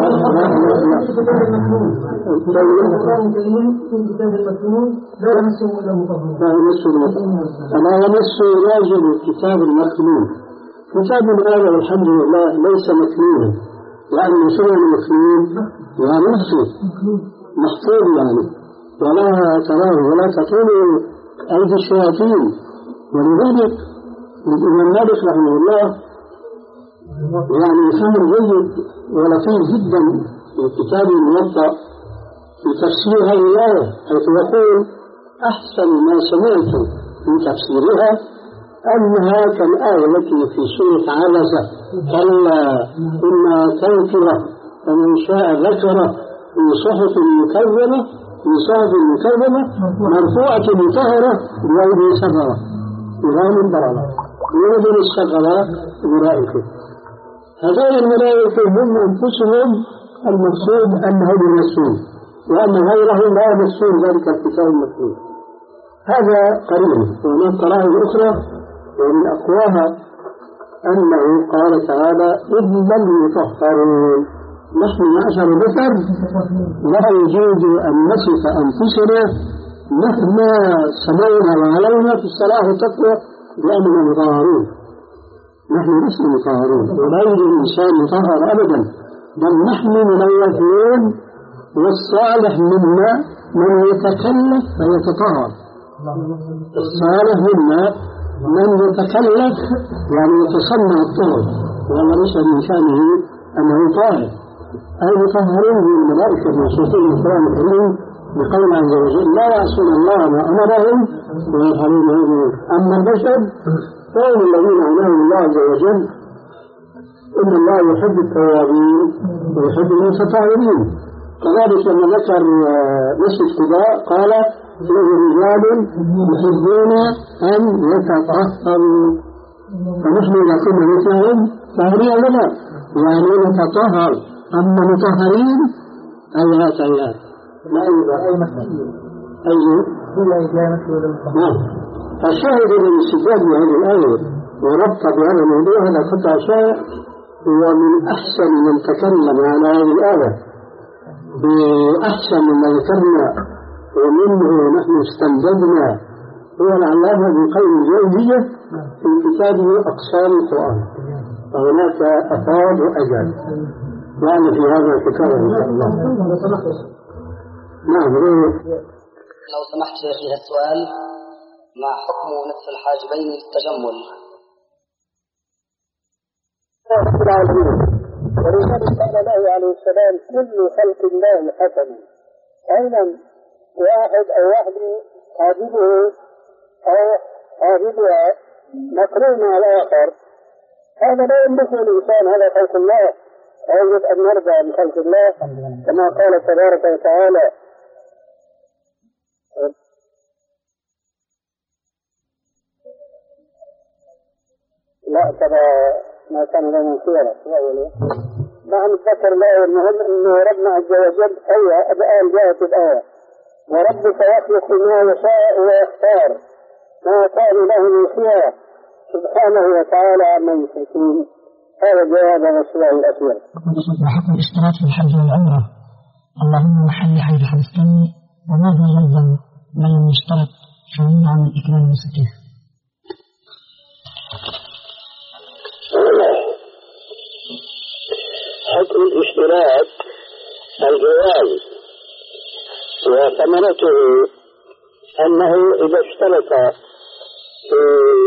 لا يمسه إلا مطهرون. لا يمسه فلا يمسه راجل الكتاب المكنون. كتاب هذا والحمد لله ليس مكنونا، لأنه شنو المكنون؟ يعني نفسه محفوظ يعني، ولا تراه ولا تطول أيدي الشياطين. ولذلك الإمام مالك رحمه الله يعني فهم جيد ولطيف جدا في كتاب الموطأ في تفسير هذه الآية، حيث يقول أحسن ما سمعت في تفسيرها أنها كالآية التي في سورة عبسة كلا إنها تذكرة فمن شاء ذكره في صحف مكرمة في صحف مكرمة مرفوعة مطهرة بأيدي سفرة كرام بررة ينزل الشجرة الملائكة. هذول الملائكة هم أنفسهم المقصود أنهم يمسون، وأن غيرهم لا يمسون ذلك الكتاب المكتوب. هذا قريب. وهناك قرائن أخرى ومن أقواها أنه قال تعالى إلا المطهرون. نحن معشر بشر لا يجوز أن نصف أنفسنا مهما سمعنا وعلينا في الصلاة والتقوى بأننا مطهرون. نحن لسنا مطهرون ولا يوجد إنسان مطهر أبدا، بل نحن ملوثون، والصالح منا من يتكلف فيتطهر. الصالح منا من يتكلف يعني يتصنع الطهر، وأن ليس من شأنه أنه طاهر. أي مطهرون من الملائكة الموصوفين في القرآن الكريم بقول عز وجل لا يعصون الله ما أمرهم ويفعلون ما يؤمرون. أما البشر فهم الذين أمرهم الله عز وجل إن الله يحب التوابين ويحب المتطهرين. كذلك لما ذكر مسجد قباء قال فيه رجال يحبون أن يتطهروا، فنحن إذا كنا مثلهم طاهرين لنا يعني نتطهر. أما مطهرين أيات أيات ما أيضا أي مثل أيضا نعم. فالشاهد من الاستدلال بهذه الآية وربط بهذا الموضوع هذا قطع شائع، هو من أحسن من تكلم على هذه الآية بأحسن مما ذكرنا ومنه نحن استمددنا هو العلامة ابن القيم الجوزية في كتابه أقسام القرآن، فهناك أفاد وأجل يعني في هذا الكتاب إن شاء الله. نعم. لو سمحت شيخي السؤال: ما حكم نصف الحاجبين للتجمل؟ ولذلك قال الله عليه السلام كل خلق الله حسن. أيضا واحد أو واحدة حاجبه أو حاجبها مقرون على آخر هذا لا يملك الإنسان، هذا خلق الله، يجب أن نرضى بخلق الله كما قال تبارك وتعالى: لا ترى ما كان له من خيرة. نعم ذكر الله المهم أنه ربنا عز وجل أيها الآن جاءت الآية: وربك يخلق ما يشاء ويختار ما كان له من خيرة سبحانه وتعالى عما يشركون. هذا جواب الرسول الأخير. وحكم الاشتراك في الحج والعمرة، اللهم محل حج فلسطين، وماذا يلزم من لم يشترط شروعا من إكرام المسكين؟ حكم الاشتراك الجواز، وثمرته أنه إذا اشترك في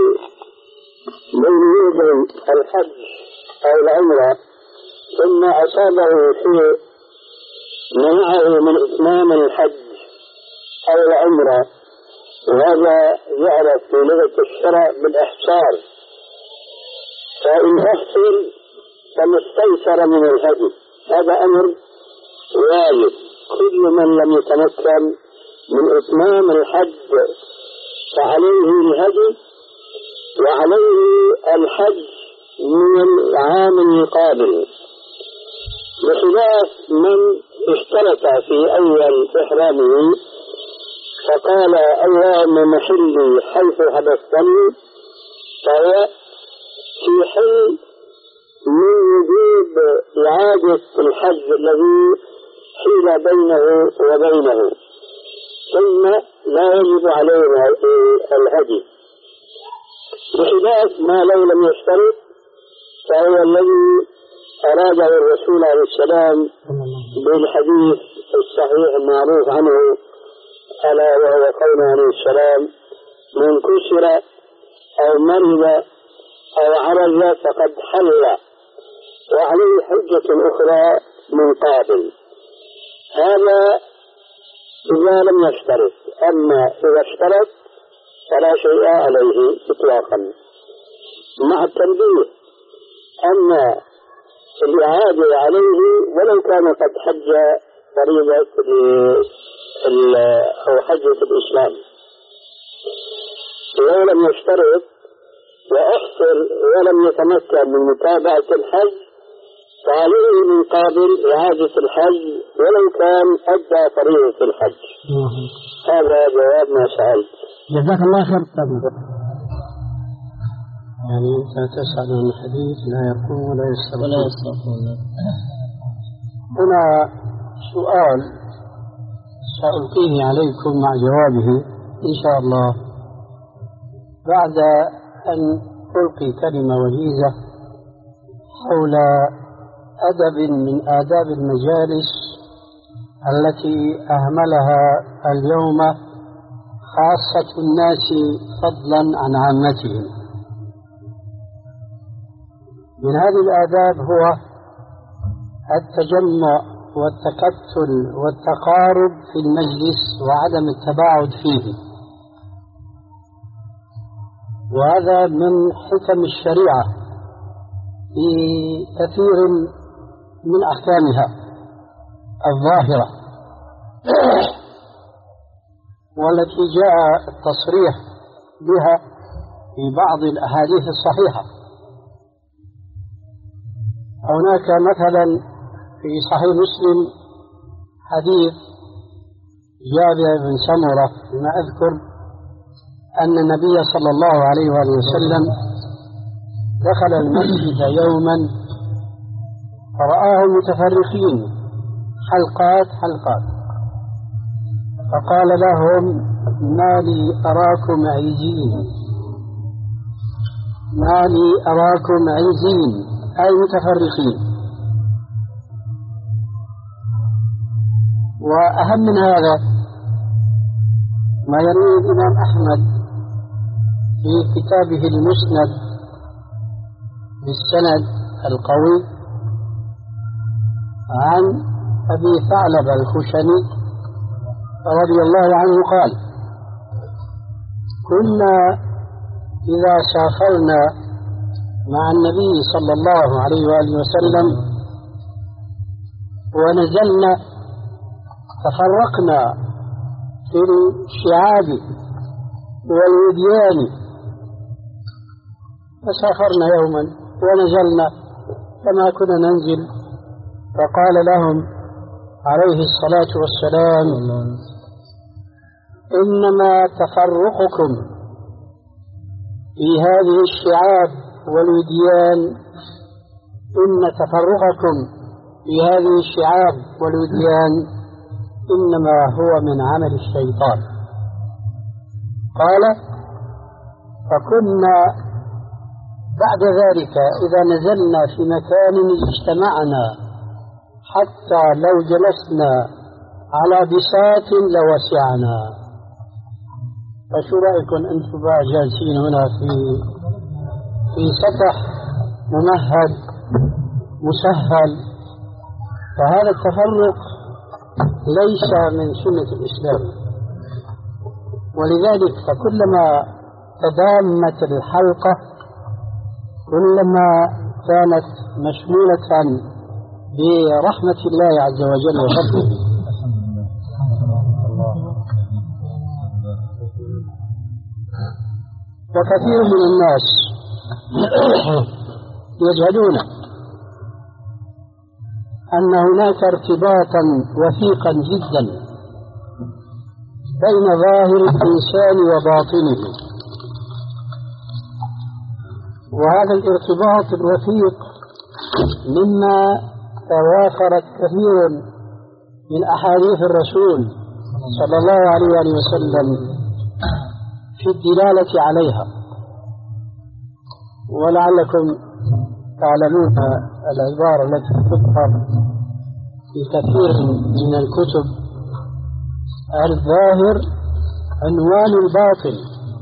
بين يدي الحج أو العمرة ثم أصابه شيء منعه من إتمام الحج أو العمرة، وهذا يعرف في لغة الشرع بالإحصار، فإن أحصر فما استيسر من الهدي، هذا أمر واجب. كل من لم يتمكن من إتمام الحج فعليه الهدي، وعليه الحج من العام القابل، بخلاف من اشترك في أول إحرامه فقال: اللهم محلي حيث حبستني، فهو في حل من وجوب إعادة الحج الذي حيل بينه وبينه، ثم لا يجب عليه الهدي، بخلاف ما لو لم يشترط، فهو الذي أراده الرسول عليه السلام بالحديث الصحيح المعروف عنه، ألا وهو قوله عليه السلام: من كسر أو مرض أو عرج فقد حل، وعليه حجة أخرى من قابل. هذا إذا لم يشترط، أما إذا اشترط فلا شيء عليه إطلاقا، مع التنبيه أن الإعادة عليه ولو كان قد حج فريضة أو حجة الإسلام. لو لم يشترط وأحصر ولم يتمكن من متابعة الحج فعليه من قابل إعادة الحج ولو كان أدى فريضة الحج. هذا جواب ما سألت. جزاك الله خير. يعني أنت تسأل عن الحديث لا يقوم ولا يستقيم. هنا سؤال سألقيه عليكم مع جوابه إن شاء الله بعد أن ألقي كلمة وجيزة حول أدب من آداب المجالس التي أهملها اليوم خاصة الناس فضلا عن عامتهم. من هذه الآداب هو التجمع والتكتل والتقارب في المجلس وعدم التباعد فيه، وهذا من حكم الشريعة في كثير من أحكامها الظاهرة والتي جاء التصريح بها في بعض الأحاديث الصحيحة. هناك مثلا في صحيح مسلم حديث جابر بن سمرة فيما أذكر أن النبي صلى الله عليه وآله وسلم دخل المسجد يوما فرآهم متفرقين حلقات حلقات، فقال لهم: ما لي أراكم عيزين، ما لي أراكم عيزين، أي متفرقين. وأهم من هذا ما يرويه الإمام أحمد في كتابه المسند بالسند القوي عن أبي ثعلب الخشني رضي الله عنه قال: كنا إذا سافرنا مع النبي صلى الله عليه وآله وسلم ونزلنا تفرقنا في الشعاب والوديان، فسافرنا يوما ونزلنا كما كنا ننزل، فقال لهم عليه الصلاة والسلام: إنما تفرقكم في هذه الشعاب والوديان إن تفرقكم في هذه الشعاب والوديان إنما هو من عمل الشيطان. قال: فكنا بعد ذلك إذا نزلنا في مكان اجتمعنا حتى لو جلسنا على بساط لوسعنا. فشو رأيكم أنتم بقى جالسين هنا في في سطح ممهد مسهل؟ فهذا التفرق ليس من سنة الإسلام، ولذلك فكلما تدامت الحلقة كلما كانت مشمولة برحمة الله عز وجل وفضله. وكثير من الناس يجهلون أن هناك ارتباطا وثيقا جدا بين ظاهر الإنسان وباطنه، وهذا الارتباط الوثيق مما توافرت كثير من أحاديث الرسول صلى الله عليه وسلم في الدلالة عليها. ولعلكم تعلمون العبارة التي تذكر في كثير من الكتب: الظاهر عنوان الباطن.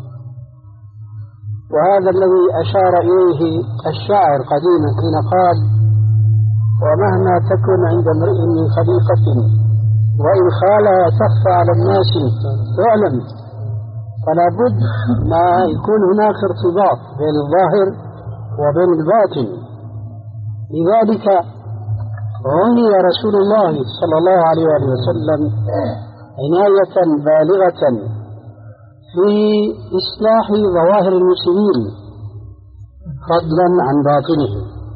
وهذا الذي أشار إليه الشاعر قديما حين قال: ومهما تكن عند امرئ من خليقة وإن خالها تخفى على الناس تعلم. فلا بد ما يكون هناك ارتباط بين الظاهر وبين الباطن. لذلك عني رسول الله صلى الله عليه وسلم عناية بالغة في إصلاح ظواهر المسلمين فضلا عن باطنه.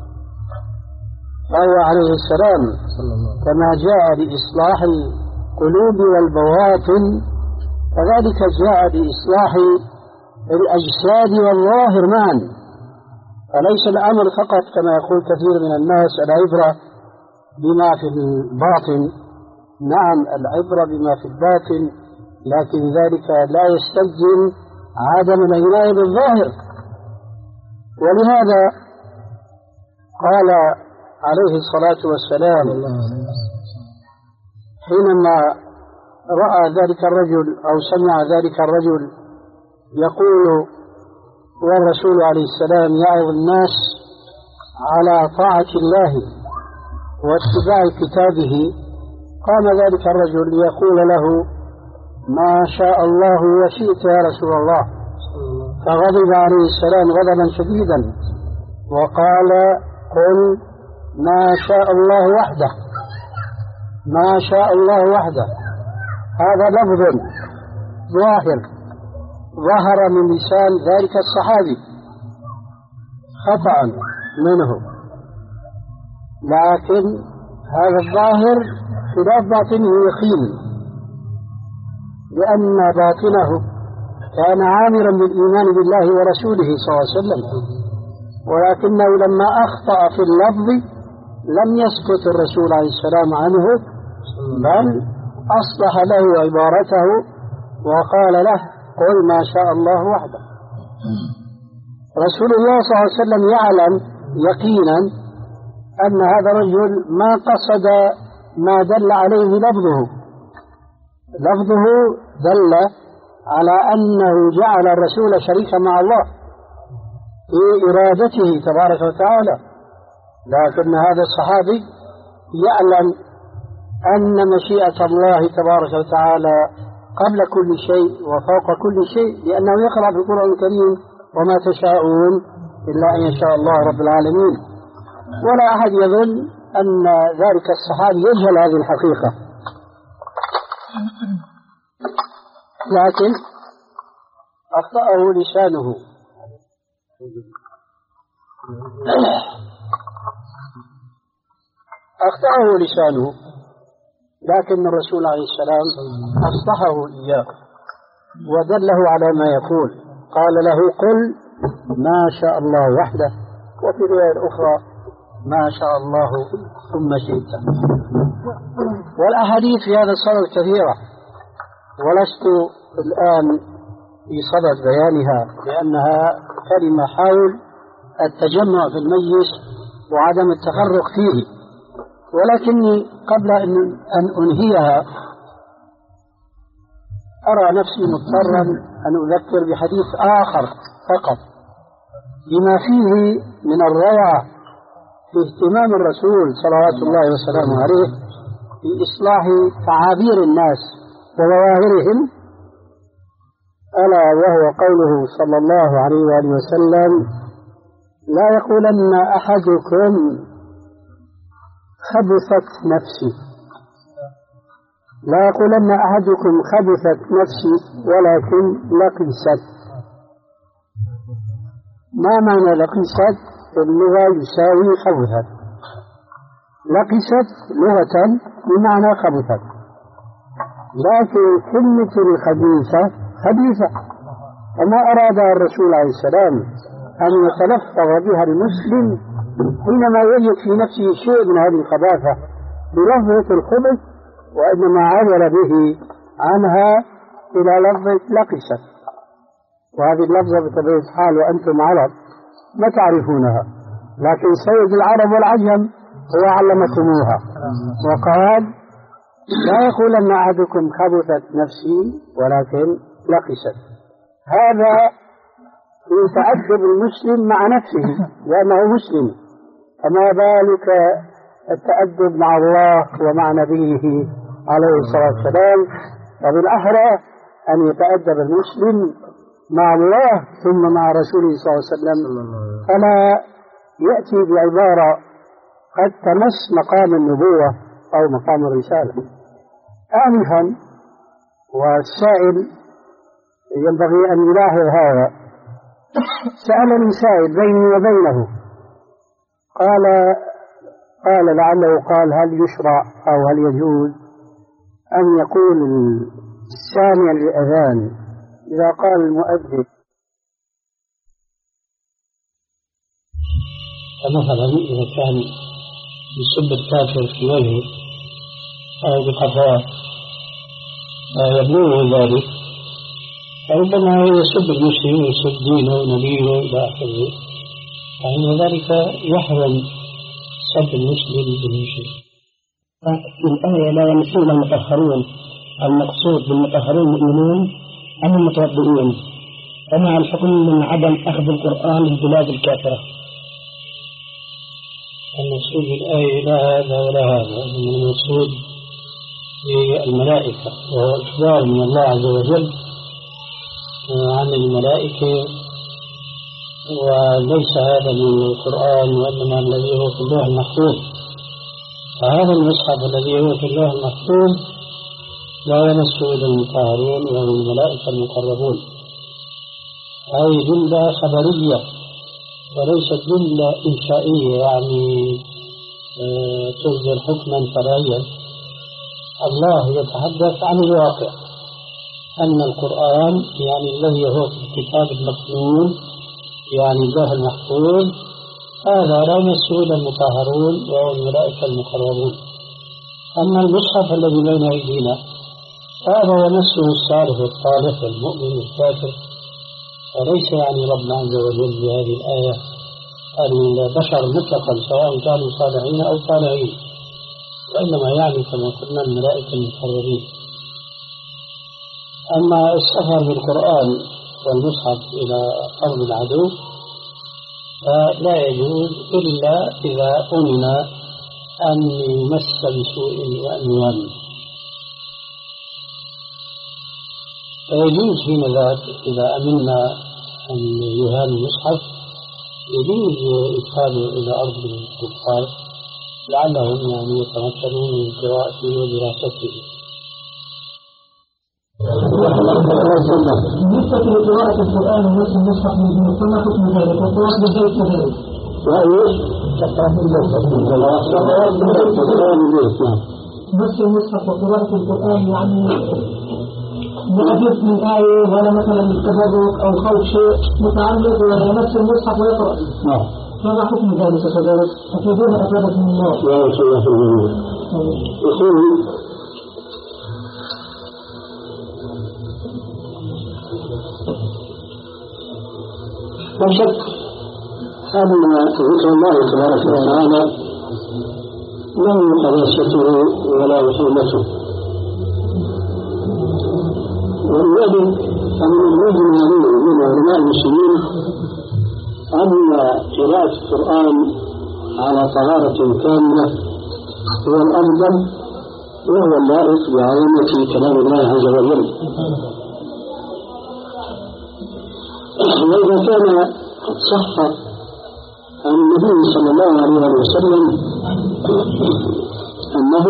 فهو عليه السلام كما جاء لإصلاح القلوب والبواطن كذلك جاء بإصلاح الأجساد والظاهر معا. فليس الأمر فقط كما يقول كثير من الناس العبرة بما في الباطن. نعم العبرة بما في الباطن، لكن ذلك لا يستلزم عدم العناية بالظاهر. ولهذا قال عليه الصلاة والسلام حينما رأى ذلك الرجل أو سمع ذلك الرجل يقول والرسول عليه السلام يعظ الناس على طاعة الله واتباع كتابه، قام ذلك الرجل ليقول له: ما شاء الله وشئت يا رسول الله. فغضب عليه السلام غضبا شديدا وقال: قل ما شاء الله وحده، ما شاء الله وحده. هذا لفظ ظاهر ظهر من لسان ذلك الصحابي خطأ منه، لكن هذا الظاهر خلاف باطنه يقين، لأن باطنه كان عامرا بالإيمان بالله ورسوله صلى الله عليه وسلم، ولكنه لما أخطأ في اللفظ لم يسكت الرسول عليه السلام عنه، بل أصلح له عبارته وقال له: قل ما شاء الله وحده. رسول الله صلى الله عليه وسلم يعلم يقينا أن هذا الرجل ما قصد ما دل عليه لفظه. لفظه دل على أنه جعل الرسول شريكا مع الله في إرادته تبارك وتعالى، لكن هذا الصحابي يعلم أن مشيئة الله تبارك وتعالى قبل كل شيء وفوق كل شيء، لأنه يقرأ في القرآن الكريم: وما تشاءون إلا أن يشاء الله رب العالمين، ولا أحد يظن أن ذلك الصحابي يجهل هذه الحقيقة، لكن أخطأه لسانه. أخطأه لسانه، لكن الرسول عليه السلام أصلحه إياه ودله على ما يقول، قال له قل ما شاء الله وحده، وفي رواية أخرى ما شاء الله ثم شئت. والأحاديث في هذا الصدد كثيرة، ولست الآن في صدد بيانها لأنها كلمة حول التجمع في المجلس وعدم التفرق فيه، ولكني قبل أن أنهيها أرى نفسي مضطرا أن أذكر بحديث آخر فقط بما فيه من الروعة في اهتمام الرسول صلوات الله وسلامه عليه بإصلاح تعابير الناس وظواهرهم، ألا وهو قوله صلى الله عليه وآله وسلم: لا يقولن أحدكم خبثت نفسي، لا يقولن أحدكم خبثت نفسي ولكن لقيست. ما معنى لقيست؟ في اللغة يساوي خبثت. لقيست لغة بمعنى خبثت، لكن كلمة الخبيثة خبيثة، فما أراد الرسول عليه السلام أن يتلفظ بها المسلم حينما يجد في نفسه شيء من هذه الخباثة بلفظة الخبث، وإنما عدل به عنها إلى لفظة لقست. وهذه اللفظة بطبيعة الحال وأنتم عرب ما تعرفونها، لكن سيد العرب والعجم هو علمكموها، وقال: لا يقولن أحدكم خبثت نفسي ولكن لقست. هذا يتأدب المسلم مع نفسه لأنه مسلم، فما بالك التأدب مع الله ومع نبيه عليه الصلاة والسلام؟ وبالأحرى أن يتأدب المسلم مع الله ثم مع رسوله صلى الله عليه وسلم، فلا يأتي بعبارة قد تمس مقام النبوة أو مقام الرسالة. آنفا والسائل ينبغي أن يلاحظ هذا، سألني سائل بيني وبينه، قال قال لعله قال: هل يشرع أو هل يجوز أن يقول السامع للأذان إذا قال المؤذن مثلا إذا كان يسب الكافر في وجهه أو بقفاه يبلغه ذلك، فربما يسب المسلم ويسب دينه ونبيه إلى آخره، فإن ذلك يحرم سب المسلم بالمسلم. الآية: لا يمسون المطهرون، المقصود بالمطهرون المؤمنون أم المتوضئون؟ ومع الحكم من عدم أخذ القرآن للبلاد الكافرة. المقصود بالآية لا هذا ولا هذا، المقصود للملائكة، وهو إخبار من الله عز وجل عن الملائكة، وليس هذا من القرآن وإنما الذي هو في اللوح المحفوظ. فهذا المصحف الذي هو في اللوح المحفوظ لا يمسه إلا المطهرون وهم الملائكة المقربون. هذه جملة خبرية وليست جملة إنشائية يعني تصدر حكما فرعيا. الله يتحدث عن الواقع، أن القرآن يعني الذي هو في الكتاب المكنون يعني اللوح المحفوظ هذا لا يمسه إلا المطهرون وهم الملائكة المقربون. أما المصحف الذي بين أيدينا هذا يمسه الصالح والطالح والمؤمن والكافر، وليس يعني ربنا عز وجل بهذه الآية البشر مطلقا سواء كانوا صالحين أو طالعين، وإنما يعني كما قلنا الملائكة المقربين. أما السفر بالقرآن والمصحف إلى أرض العدو فلا يجوز إلا إذا أمن أن يمس بسوء وأن يوان، فيجوز حين ذاك إذا أمنا أن يهان المصحف يجوز إدخاله إلى أرض الكفار لعلهم يعني يتمكنون من قراءته ودراسته. بالنسبة لقراءة القرآن ونفس المصحف من ثم حكم ذلك وقراءة بالبيت كذلك. وإيش؟ قراءة بالبيت. نفس المصحف وقراءة القرآن يعني يحدث من آية ولا مثلا التبرك أو خوف شيء متعلق ونفس المصحف ويقرأ. نعم. ماذا حكم ذلك كذلك؟ أفيدون أفادة من الله. لا شيء في الجميع. يقول لا شك أن ذكر الله تبارك وتعالى لا قداسته ولا وحيمته، ولذلك فمن المجمع عليه من علماء المسلمين أن قراءة القرآن على طهارة كاملة هو الأفضل وهو اللائق بعظمة كلام الله عز وجل. وإذا كان قد صح عن النبي صلى الله عليه وسلم أنه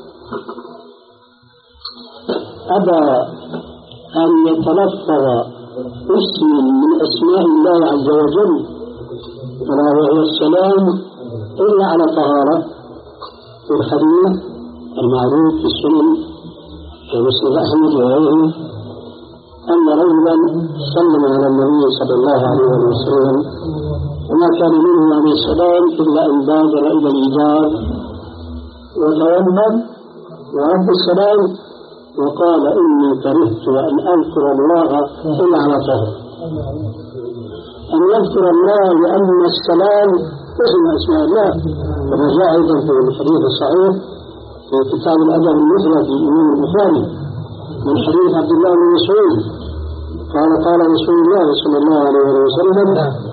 أبى أن يتلفظ اسم من أسماء الله عز وجل ولا وهو السلام إلا على طهارة، في الحديث المعروف في السنن كمسند أحمد وغيره أن رجلا سلم على النبي صلى الله عليه وسلم وما كان منه عليه السلام إلا أن بادر إلى الإيجاب وتوضأ ورد السلام وقال إني كرهت أن أذكر الله إلا على طهر، أن يذكر الله لأن السلام اسم أسماء الله، كما جاء أيضا في الحديث الصحيح في كتاب الأدب المفرد للإمام البخاري من حديث عبد الله بن مسعود قال قال رسول الله صلى الله عليه وسلم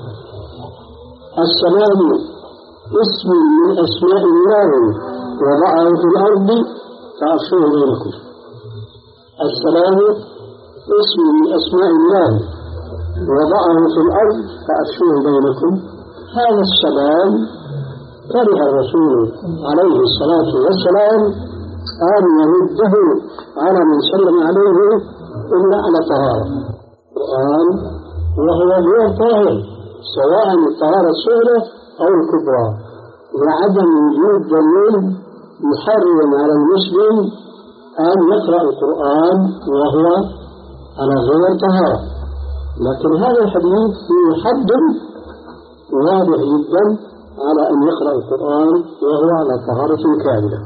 السلام اسم من أسماء الله وضعه في الأرض فأفشوه بينكم. السلام اسم من أسماء الله وضعه في الأرض فأفشوه بينكم. هذا السلام كره الرسول عليه الصلاة والسلام أن يرده على من سلم عليه إلا على طهارة القرآن وهو غير طاهر سواء الطهارة الصغرى أو الكبرى، لعدم وجود دليل يحرم على المسلم أن يقرأ القرآن وهو على غير طهارة. لكن هذا الحديث فيه حد واضح جدا على أن يقرأ القرآن وهو على طهارة كاملة.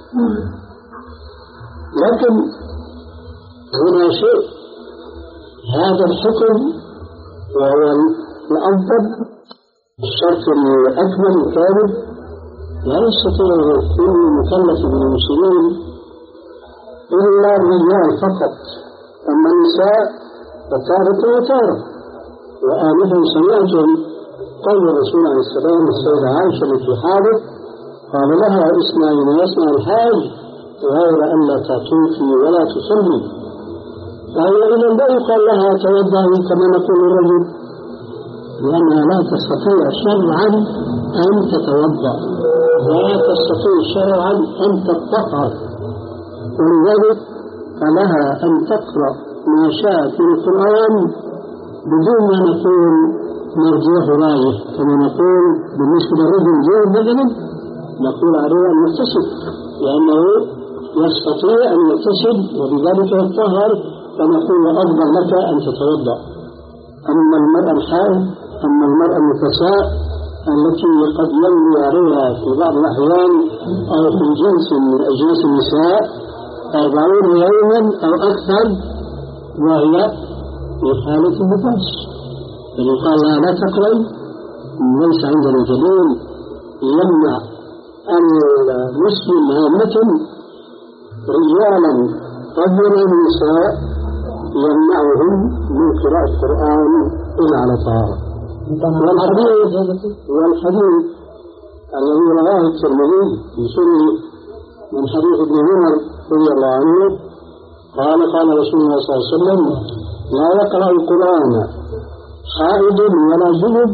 لكن هنا شيء هذا الحكم وهو الأفضل الشرط الأكمل الكامل لا يستطيع كل مكلف من المسلمين إلا الرجال فقط، أما النساء فتارة وتارة. وآنفا سمعتم قول الرسول عليه السلام السيدة عائشة التي حاضت قال لها اسمعي ما يسمع الحاج غير أن لا تطوفي ولا تصلي، فهي إذا لا يقال لها توضعي كما نقول الرجل، لأنها لا تستطيع شرعا أن تتوضأ ولا تستطيع شرعا أن تطهر، ولذلك فلها أن تقرأ ما شاء في القرآن بدون ما نقول مرجوح رايه، كما نقول بالنسبة للرجل غير بدنه نقول عليه أن يغتسل لأنه يستطيع أن يغتسل وبذلك يطهر، فنقول أفضل لك أن تتوضأ. أما المرأة الحائض أما المرأة النفساء التي قد يمضي عليها في بعض الأحيان أو في جنس من أجناس النساء أربعين يوما أو أكثر وهي في حالة النفاس، فيقال لها لا تقرأ ليس عندنا دليل يمنع المسلم عامة رجالا قبل النساء يمنعهم من قراءة القرآن إلا على طهارة. والحديث والحديث الذي رواه الترمذي في سنه من حديث ابن عمر رضي الله عنه قال قال رسول الله صلى الله عليه وسلم لا يقرأ القرآن حائض ولا جنب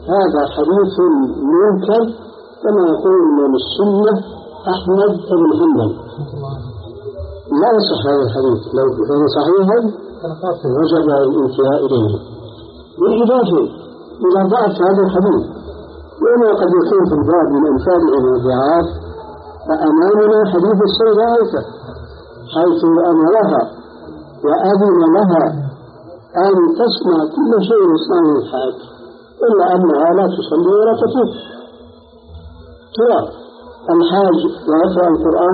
هذا حديث منكر كما يقول من السنة أحمد بن حنبل. لا يصح هذا الحديث، لو كان صحيحا وجب الانتهاء إليه. بالإضافة إلى ضعف هذا الحديث، وما قد يكون في الباب من أمثاله وضعاف، فأمامنا حديث السيدة عائشة حيث أمرها وأذن لها أن تصنع كل شيء يصنعه الحاج إلا أنها لا تصلي ولا تطوف. ترى الحاج لا يقرأ القرآن،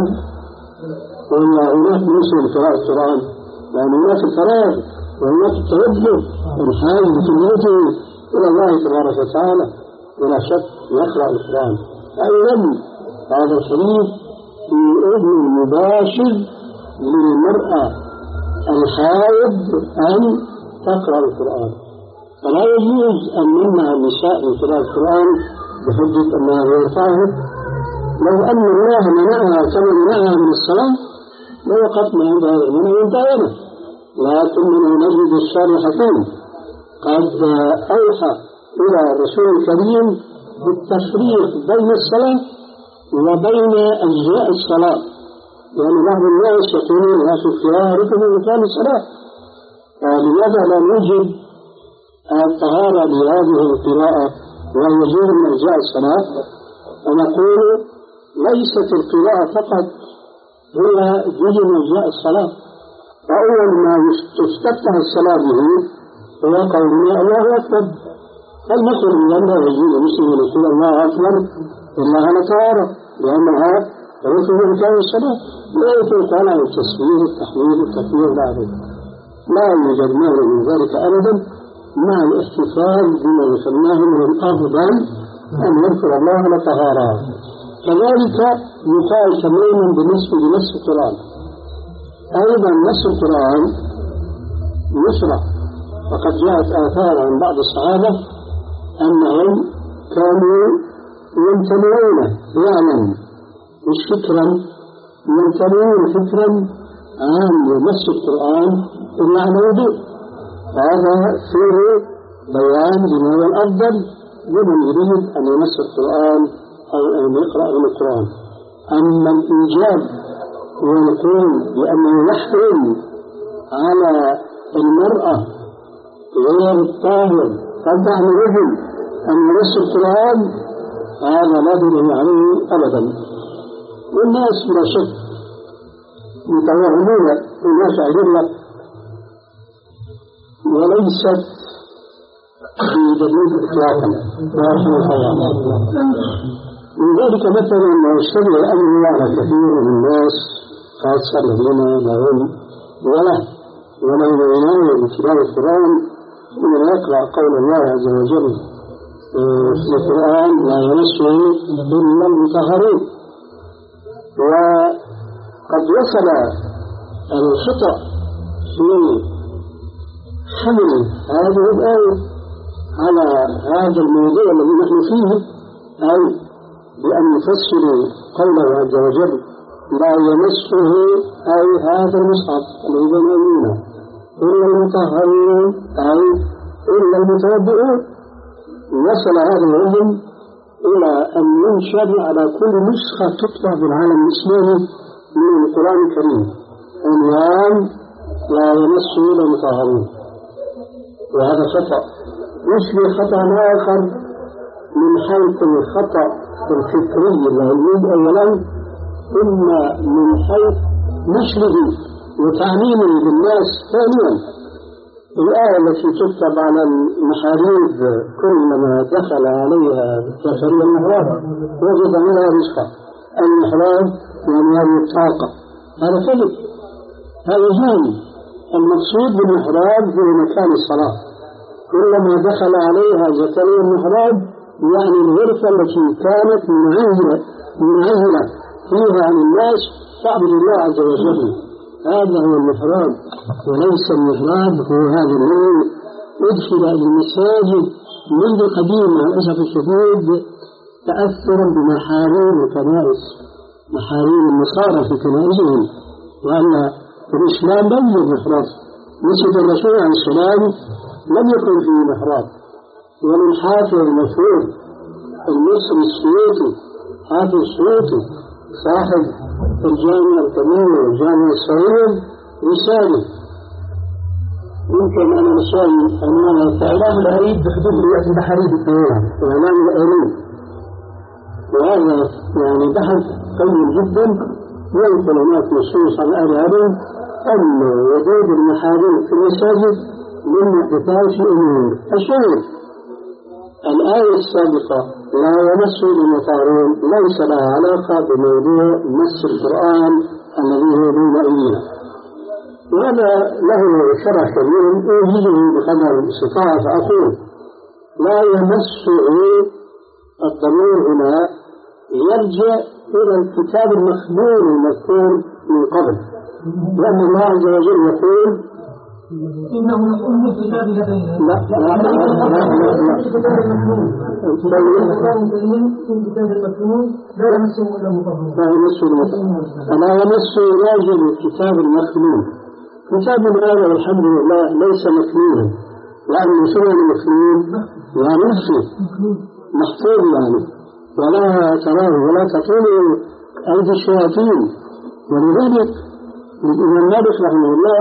وإن هناك مسلم قراءة القرآن، لأن هناك الفراغ وهناك التوجه الحاج بكليته إلى الله تبارك وتعالى ولا شك يقرأ القرآن. أيضا هذا الحديث في إذن مباشر للمرأة الحائض أن تقرأ القرآن، فلا يجوز أن نمنع النساء من قراءة القرآن بحجة أنها غير طاهرة. لو أن الله منعها كما منعها من الصلاة لوقفنا عند هذا المنع وانتهينا، لكننا نجد الشارع حكيم قد أوحى إلى الرسول الكريم بالتفريق بين الصلاة وبين أجزاء الصلاة، لأن بعض الناس يقولون يا سفيان ركن مكان الصلاة، فلماذا لا نوجد الطهارة لهذه القراءة وهي جزء من أجزاء الصلاة؟ ونقول ليست القراءة فقط هي جزء من أجزاء الصلاة، فأول ما تفتتح الصلاة به هو قولنا الله أكبر. هل نقول بأنه يجوز مسلم يقول الله أكبر إلا على طهارة لأنها ركن مكان الصلاة؟ لا يطلق على التسبيح التحميد التكبير لا ذلك، لا يوجد مانع من ذلك أبدا، مع الاحتفال بما ذكرناه من الأفضل أن يذكر الله على طهارة. كذلك يقال تماما بالنسبة لنص القرآن، أيضا نص القرآن يشرع، وقد جاءت آثار عن بعض الصحابة أنهم كانوا يمتنعون فعلا مش فكرا، يمتنعون فكرا عن نص القرآن إلا على وضوء. هذا فيه بيان بما هو الأفضل لمن يريد أن يمس القرآن أو أن يقرأ من القرآن. أما الإيجاب والقول بأنه يحرم على المرأة غير الطاهر تدع الرجل أن يمس القرآن، هذا لا دليل عليه أبدا. والناس بلا شك متوهمون الناس أجرة وليست في دليل إطلاقا لا شيء خيال. من ذلك مثلا ما يشتبه الأمر على كثير من الناس خاصة الذين لهم ولا ولا يعنون بتلاوة القرآن ومن يقرأ قول الله عز وجل في القرآن لا يمسه إلا المطهرون. وقد وصل الخطأ في حمل هذه الآية على هذا الموضوع الذي نحن فيه، أي بأن نفسر قوله عز وجل لا يمسه أي هذا المصحف الذي بين أيدينا إلا المطهرون أي إلا المتوضئون. وصل هذا العلم إلى أن ينشر على كل نسخة تطبع بالعالم الإسلامي من القرآن الكريم عنوان لا يمسه إلا المطهرون، وهذا خطأ يشبه خطأ آخر من حيث الخطأ الفكري العلمي أولا، ثم من حيث نشره وتعليمه للناس ثانيا. الآية التي تكتب على المحاريب كلما دخل عليها دخل المحراب وجد منها رزقا، المحراب يعني هذه الطاقة، هذا كذب، هذا جاني. المقصود بالمحراب هو مكان الصلاة، كلما دخل عليها زكريا المحراب يعني الغرفة التي كانت منعزلة منعزلة فيها عن الناس تعبد الله عز وجل، هذا هو المحراب. وليس المحراب هو هذا الذي أدخل المساجد منذ قديم مع الأسف الشديد تأثرا بمحاريب الكنائس، محاريب النصارى في كنائسهم، وأن الإسلام لم يكن محراب. مسجد الرسول عليه السلام لم يكن فيه محراب، ومن حافظ المشهور المصري السويطي، حافظ السويطي صاحب الجامع الكبير والجامع الصغير رسالة يمكن أن نسمي عنوانها إعلام الأريد بحدود رؤية البحرية بالطيران، إعلام الأريد، وهذا يعني بحث قيم جدا ينقل هناك نصوص عن أهل العلم أن وجود المحارم في المساجد من محدثات الأمور. الشهر الآية السابقة لا يمس المطهرون ليس لها علاقة بموضوع مس القرآن الذي هو بين أيدينا، وهذا له شرح كبير أوجده بقدر الاستطاعة. فأقول لا يمسه الضمير هنا يرجع إلى الكتاب المخبور المذكور من قبل، لأن الله عز وجل يقول إنه يقول في كتاب لدينا لا لا لا لا يمسه إلا المطهرون لا يمسه المطهرون فلا يمسه راجل الكتاب المخلوق. كتاب هذا والحمد لله ليس مكنونا، لأنه سوى المخلوق لا نفسه محفوظ يعني ولا تراه ولا تطوله أيدي الشياطين. ولذلك الإمام مالك رحمه الله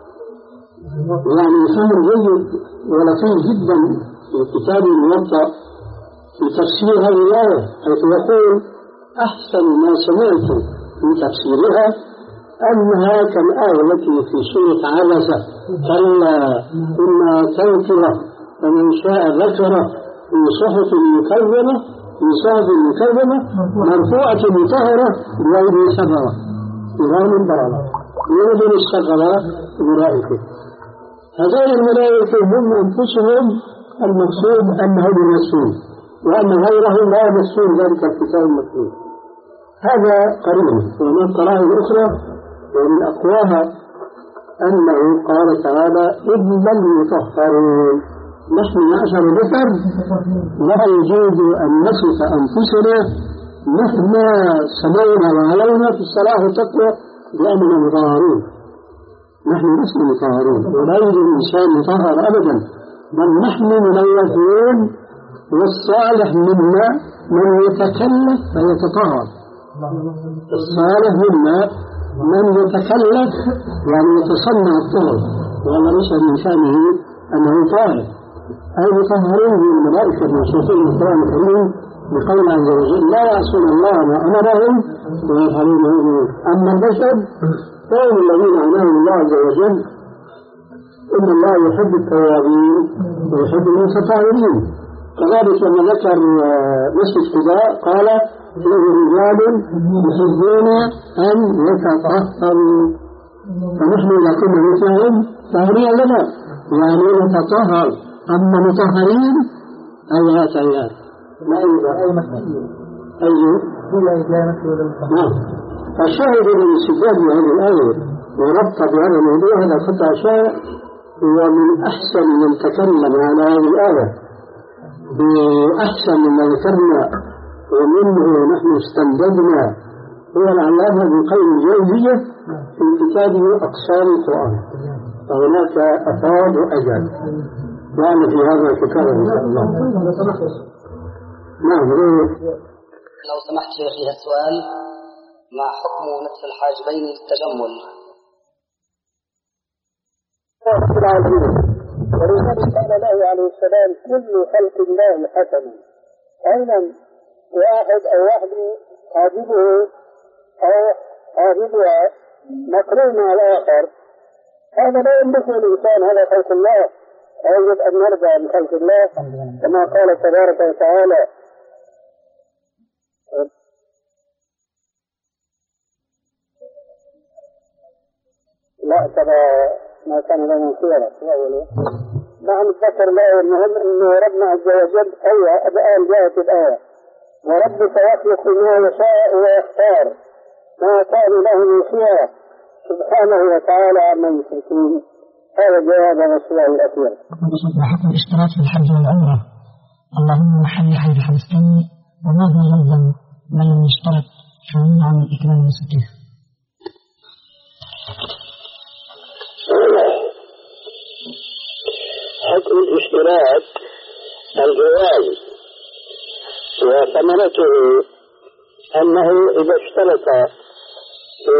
يعني فهم جيد ولطيف جدا في كتاب الموطأ في تفسير هذه الآية، حيث يقول أحسن ما سمعت في تفسيرها أنها كالآية التي في سورة عبسة كلا إنها تذكرة فمن شاء ذكره في صحف مكرمة في صحف مكرمة مرفوعة مطهرة بغير سبرة كرام بررة يوجد الشغلة الملائكة. هذول الملائكة هم أنفسهم المقصود أنهم يمسون، وأن غيرهم لا يمسون ذلك الكتاب المكتوب. هذا قريب. ومن قرائن أخرى ومن أقواها أنه قال تعالى إلا المطهرون. نحن معشر بشر لا يجوز أن نصف أنفسنا مهما سمعنا وعلينا في الصلاة والتقوى بأننا مطهرون. نحن لسنا مطهرون ولا يوجد إنسان مطهر أبدا، بل نحن ملوثون، والصالح منا من يتكلف فيتطهر. الصالح منا من يتكلف يعني يتصنع الطهر، ولا ليس من شأنه أنه طاهر. أي مطهرون من الملائكة الموصوفين بالقرآن الكريم بقول عز وجل لا يعصون الله ما أمرهم ويفعلون ما يؤمرون. أما البشر فهم الذين عناهم الله عز وجل إن الله يحب التوابين ويحب المتطهرين. كذلك لما ذكر مسجد قباء قال فيه رجال يحبون أن يتطهروا، فنحن إذا كنا مثلهم فهنيئا لنا يعني نتطهر. أما مطهرين أيات أيات ما أيضا أي مسجد أيضا نعم. فالشاهد من استدلال هذه الآية وربط بهذا الموضوع هذا قطع شائع، هو من أحسن من تكلم على هذه الآية بأحسن مما ذكرنا ومنه نحن استمددنا هو العلامة ابن القيم الجوزية في كتابه أقسام القرآن، فهناك أفاد وأجل وأنا في هذا الكتاب إن شاء الله. نعم. لو سمحت شيخي السؤال: ما حكم نصف الحاجبين للتجمل؟ ولذلك قال له عليه السلام كل خلق الله حسن. أيضا واحد أو واحدة حاجبه أو حاجبها مقرون على الآخر، هذا لا يملك الإنسان، هذا خلق الله، يجب أن نرجع لخلق الله كما قال تبارك وتعالى: لا ترى ما كان لنا خيرا. نعم ذكر له المهم أنه ربنا عز وجل أيها الآن جاءت الآية: وربك يخلق ما يشاء ويختار ما كان له من خيرا سبحانه وتعالى عما يشركون. هذا جواب السؤال الأخير. وحكم الاشتراك في الحج والعمرة، اللهم محل حج فلسطيني، وماذا يلزم من لم يشترك فمنع من إكرام المسجد؟ حكم الاشتراك الجواز، وثمرته أنه إذا اشترط في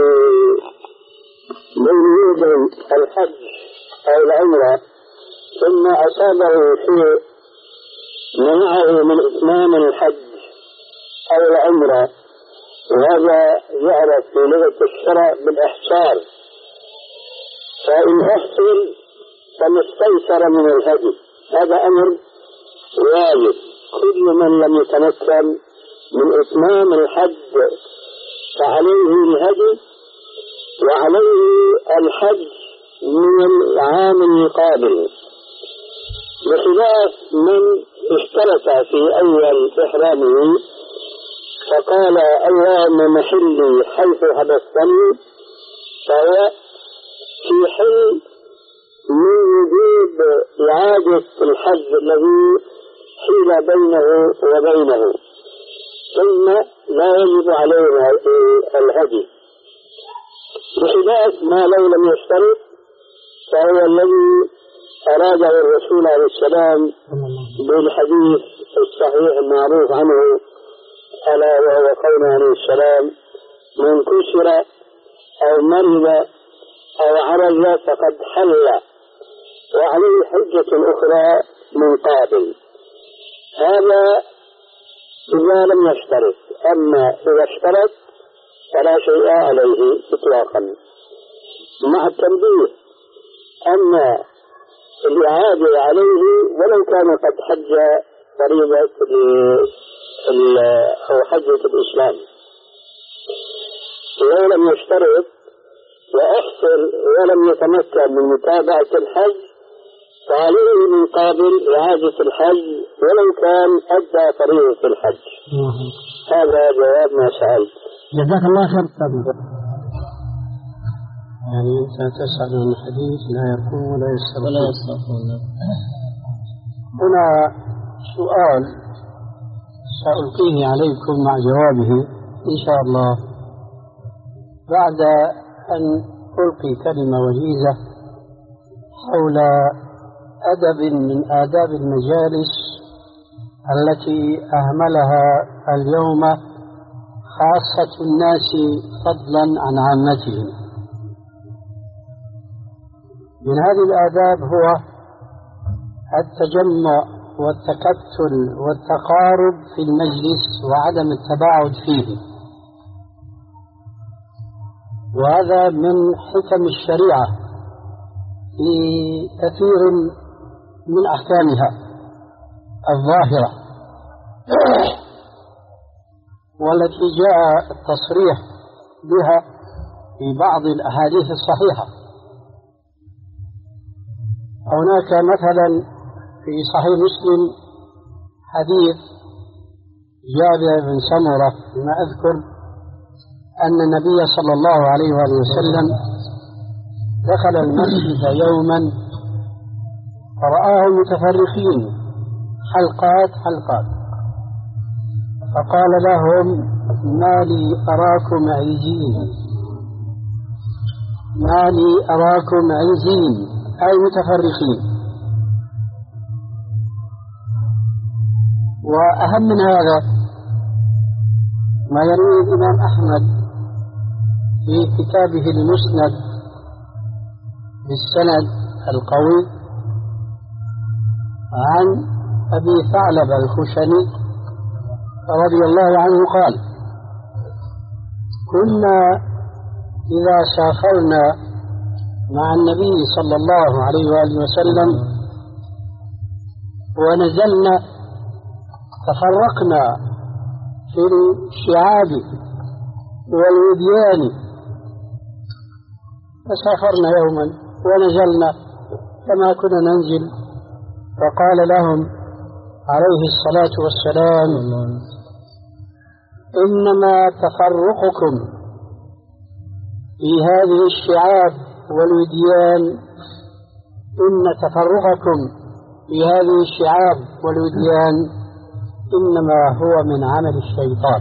وجود الحج أو العمرة ثم أصابه شيء منعه من إتمام الحج أو العمرة، وهذا يعرف في لغة الشرع بالإحصار، فإن أحصل فما استيسر من الهدي، هذا أمر واجب. كل من لم يتمكن من إتمام الحج فعليه الهدي، وعليه الحج من العام القابل، بخلاف من اشترط في أول إحرامه فقال اللهم محلي حيث حبستني، فهو في حل من وجود إعادة الحج الذي حيل بينه وبينه، ثم لا يجب عليه الهدي، بخلاف ما لو لم يشترط فهو الذي أراده الرسول عليه السلام بالحديث الصحيح المعروف عنه، ألا وهو قول عليه السلام من كسر أو مرض أو عرج فقد حل وعليه حجة أخرى من قابل. هذا إذا لم يشترط، أما إذا اشترط فلا شيء عليه إطلاقا، مع التنبيه أن الإعادة عليه ولو كان قد حج فريضة أو حجة الإسلام. لو لم يشترط وأحصل ولم يتمكن من متابعة الحج فعليه من قابل إعادة الحج ولو كان أدى فريضة الحج. هذا جواب ما سألت. جزاك الله خير. يعني أنت تسأل عن الحديث لا يكون ولا يستغفر. هنا سؤال سألقيه عليكم مع جوابه إن شاء الله بعد أن ألقي كلمة وجيزة حول أدب من آداب المجالس التي أهملها اليوم خاصة الناس فضلا عن عامتهم. من هذه الآداب هو التجمع والتكتل والتقارب في المجلس وعدم التباعد فيه، وهذا من حكم الشريعة في كثير من أحكامها الظاهرة والتي جاء التصريح بها في بعض الأحاديث الصحيحة. هناك مثلا في صحيح مسلم حديث جابر بن سمرة فيما أذكر أن النبي صلى الله عليه وآله وسلم دخل المسجد يوما فرآهم متفرقين حلقات حلقات، فقال لهم ما لي أراكم عيزين، ما لي أراكم عيزين أي متفرقين. وأهم من هذا ما يرويه الإمام أحمد في كتابه المسند بالسند القوي عن أبي ثعلبة الخشني رضي الله عنه قال كنا إذا سافرنا مع النبي صلى الله عليه وآله وسلم ونزلنا تفرقنا في الشعاب والوديان، فسافرنا يوما ونزلنا كما كنا ننزل، فقال لهم عليه الصلاة والسلام إنما تفرقكم في هذه الشعاب والوديان إن تفرقكم في هذه الشعاب والوديان إنما هو من عمل الشيطان.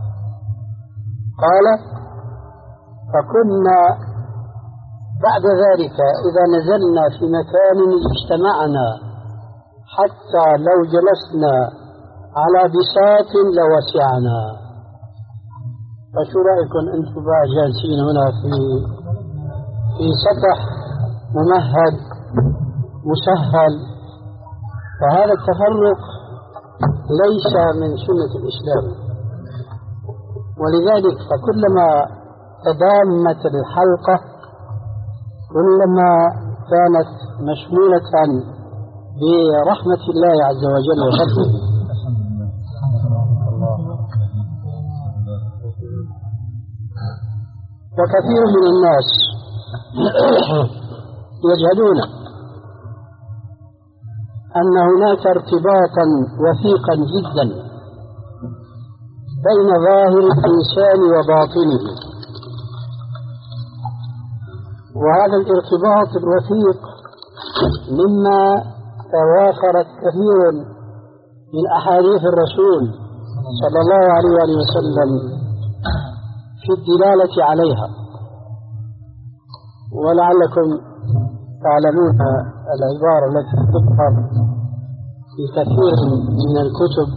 قال فكنا بعد ذلك إذا نزلنا في مكان اجتمعنا حتى لو جلسنا على بساط لوسعنا. فشو رأيكم أنتم بقى جالسين هنا في في سطح ممهد مسهل؟ فهذا التفرق ليس من سنة الإسلام، ولذلك فكلما تدامت الحلقة كلما كانت مشمولة برحمة الله عز وجل وفضله. وكثير من الناس يجهلون أن هناك ارتباطا وثيقا جدا بين ظاهر الإنسان وباطنه، وهذا الارتباط الوثيق مما توافرت كثير من أحاديث الرسول صلى الله عليه وسلم في الدلالة عليها. ولعلكم تعلمون العبارة التي تظهر في كثير من الكتب: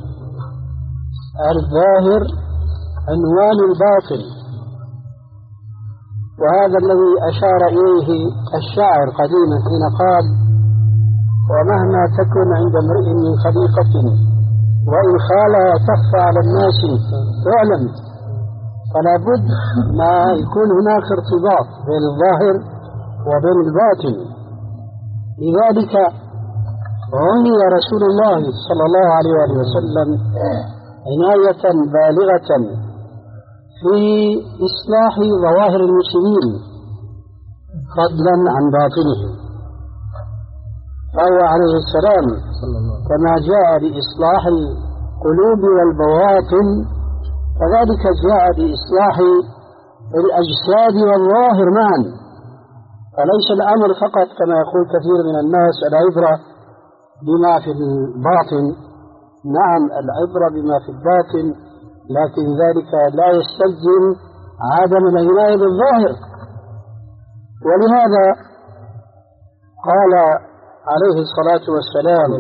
الظاهر عنوان الباطن. وهذا الذي أشار إليه الشاعر قديما حين قال: ومهما تكن عند امرئ من خليقة وإن خالها تخفى على الناس تعلم. فلا بد ما يكون هناك ارتباط بين الظاهر وبين الباطن. لذلك عني رسول الله صلى الله عليه وسلم عناية بالغة في إصلاح ظواهر المسلمين فضلا عن باطنهم. فهو عليه السلام كما جاء لإصلاح القلوب والبواطن كذلك جاء بإصلاح الأجساد والظاهر معا. فليس الأمر فقط كما يقول كثير من الناس العبرة بما في الباطن. نعم العبرة بما في الباطن، لكن ذلك لا يستلزم عدم العناية بالظاهر. ولهذا قال عليه الصلاة والسلام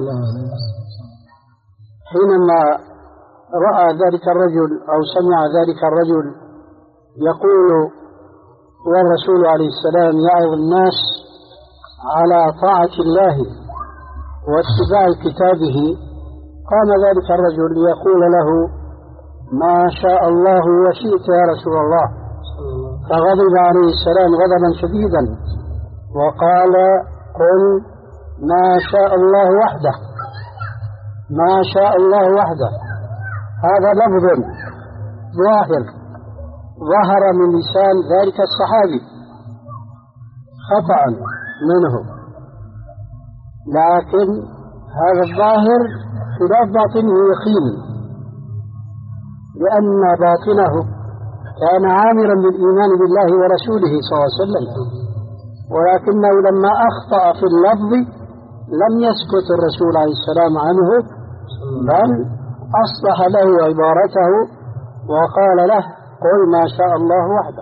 حينما رأى ذلك الرجل أو سمع ذلك الرجل يقول والرسول عليه السلام يعظ الناس على طاعة الله واتباع كتابه، قام ذلك الرجل ليقول له: ما شاء الله وشئت يا رسول الله. فغضب عليه السلام غضبا شديدا وقال: قل ما شاء الله وحده، ما شاء الله وحده. هذا لفظ ظاهر ظهر من لسان ذلك الصحابي خطأ منه، لكن هذا الظاهر خلاف باطنه يقينا، لأن باطنه كان عامرا بالإيمان بالله ورسوله صلى الله عليه وسلم، ولكنه لما أخطأ في اللفظ لم يسكت الرسول عليه السلام عنه، بل أصلح له عبارته وقال له: قل ما شاء الله وحده.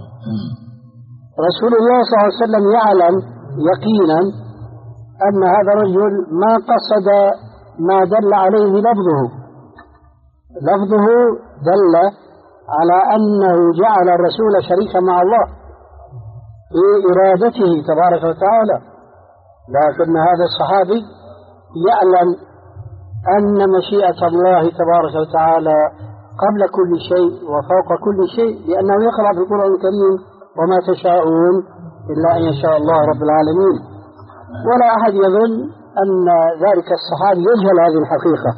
رسول الله صلى الله عليه وسلم يعلم يقينا أن هذا الرجل ما قصد ما دل عليه لفظه. لفظه دل على أنه جعل الرسول شريكا مع الله في إرادته تبارك وتعالى، لكن هذا الصحابي يعلم أن مشيئة الله تبارك وتعالى قبل كل شيء وفوق كل شيء، لأنه يقرأ في القرآن الكريم: وما تشاءون إلا أن يشاء الله رب العالمين. ولا أحد يظن أن ذلك الصحابي يجهل هذه الحقيقة،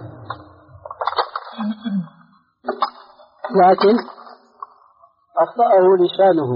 لكن أخطأه لسانه.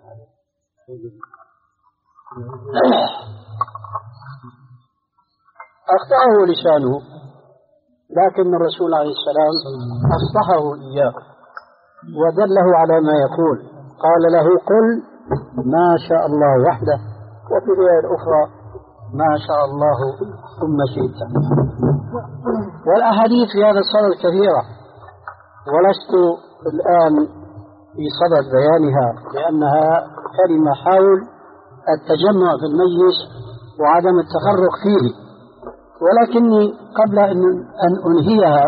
أخطأه لسانه، لكن الرسول عليه السلام أصلحه إياه ودله على ما يقول. قال له: قل ما شاء الله وحده، وفي الرواية الأخرى: ما شاء الله ثم شئت. والأحاديث في هذا الصدد كثيرة، ولست الآن في صدد بيانها لأنها كلمة حول التجمع في المجلس وعدم التفرق فيه، ولكني قبل أن أنهيها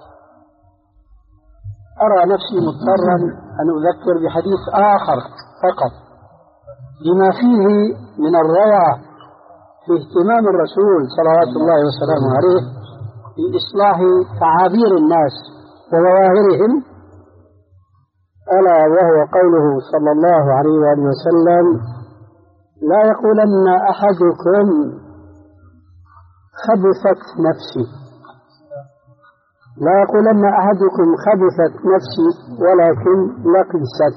أرى نفسي مضطرا أن أذكر بحديث آخر فقط لما فيه من الروعة في اهتمام الرسول صلوات الله وسلامه عليه بإصلاح تعابير الناس وظواهرهم، ألا وهو قوله صلى الله عليه وآله وسلم: لا يقولن أحدكم خبثت نفسي، لا يقولن أحدكم خبثت نفسي ولكن لقست.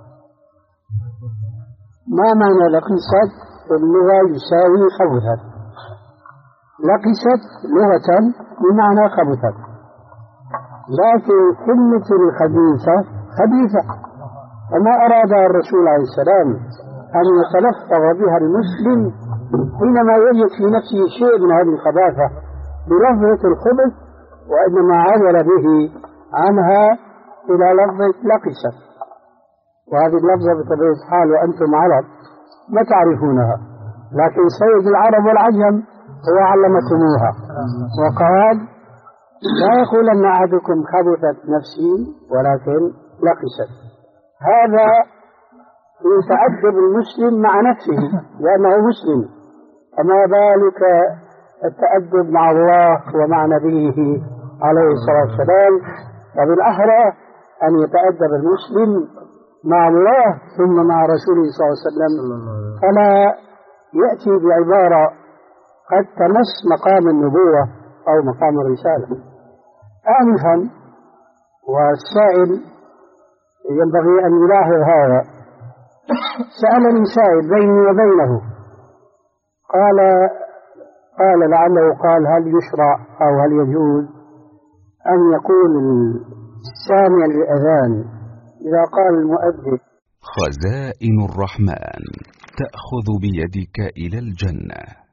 ما معنى لقست؟ في اللغة يساوي خبثت. لقست لغة بمعنى خبثت، لكن كلمة الخبيثة خبيثة، فما أراد الرسول عليه السلام أن يتلفظ بها المسلم حينما يجد في نفسه شيء من هذه الخباثة بلفظة الخبث، وإنما عدل به عنها إلى لفظة لقست. وهذه اللفظة بطبيعة الحال وأنتم عرب ما تعرفونها، لكن سيد العرب والعجم هو علمتموها وقال: لا يقولن أحدكم خبثت نفسي ولكن لقست. هذا يتأدب المسلم مع نفسه لأنه مسلم، فما بالك التأدب مع الله ومع نبيه عليه الصلاة والسلام؟ فبالأحرى أن يتأدب المسلم مع الله ثم مع رسوله صلى الله عليه وسلم، فلا يأتي بعبارة قد تمس مقام النبوة أو مقام الرسالة. آنفا والسائل ينبغي أن يلاحظ هذا، سألني سائل بيني وبينه، قال قال لعله قال: هل يشرع أو هل يجوز أن يقول السامع للأذان إذا قال المؤذن: خزائن الرحمن تأخذ بيدك إلى الجنة.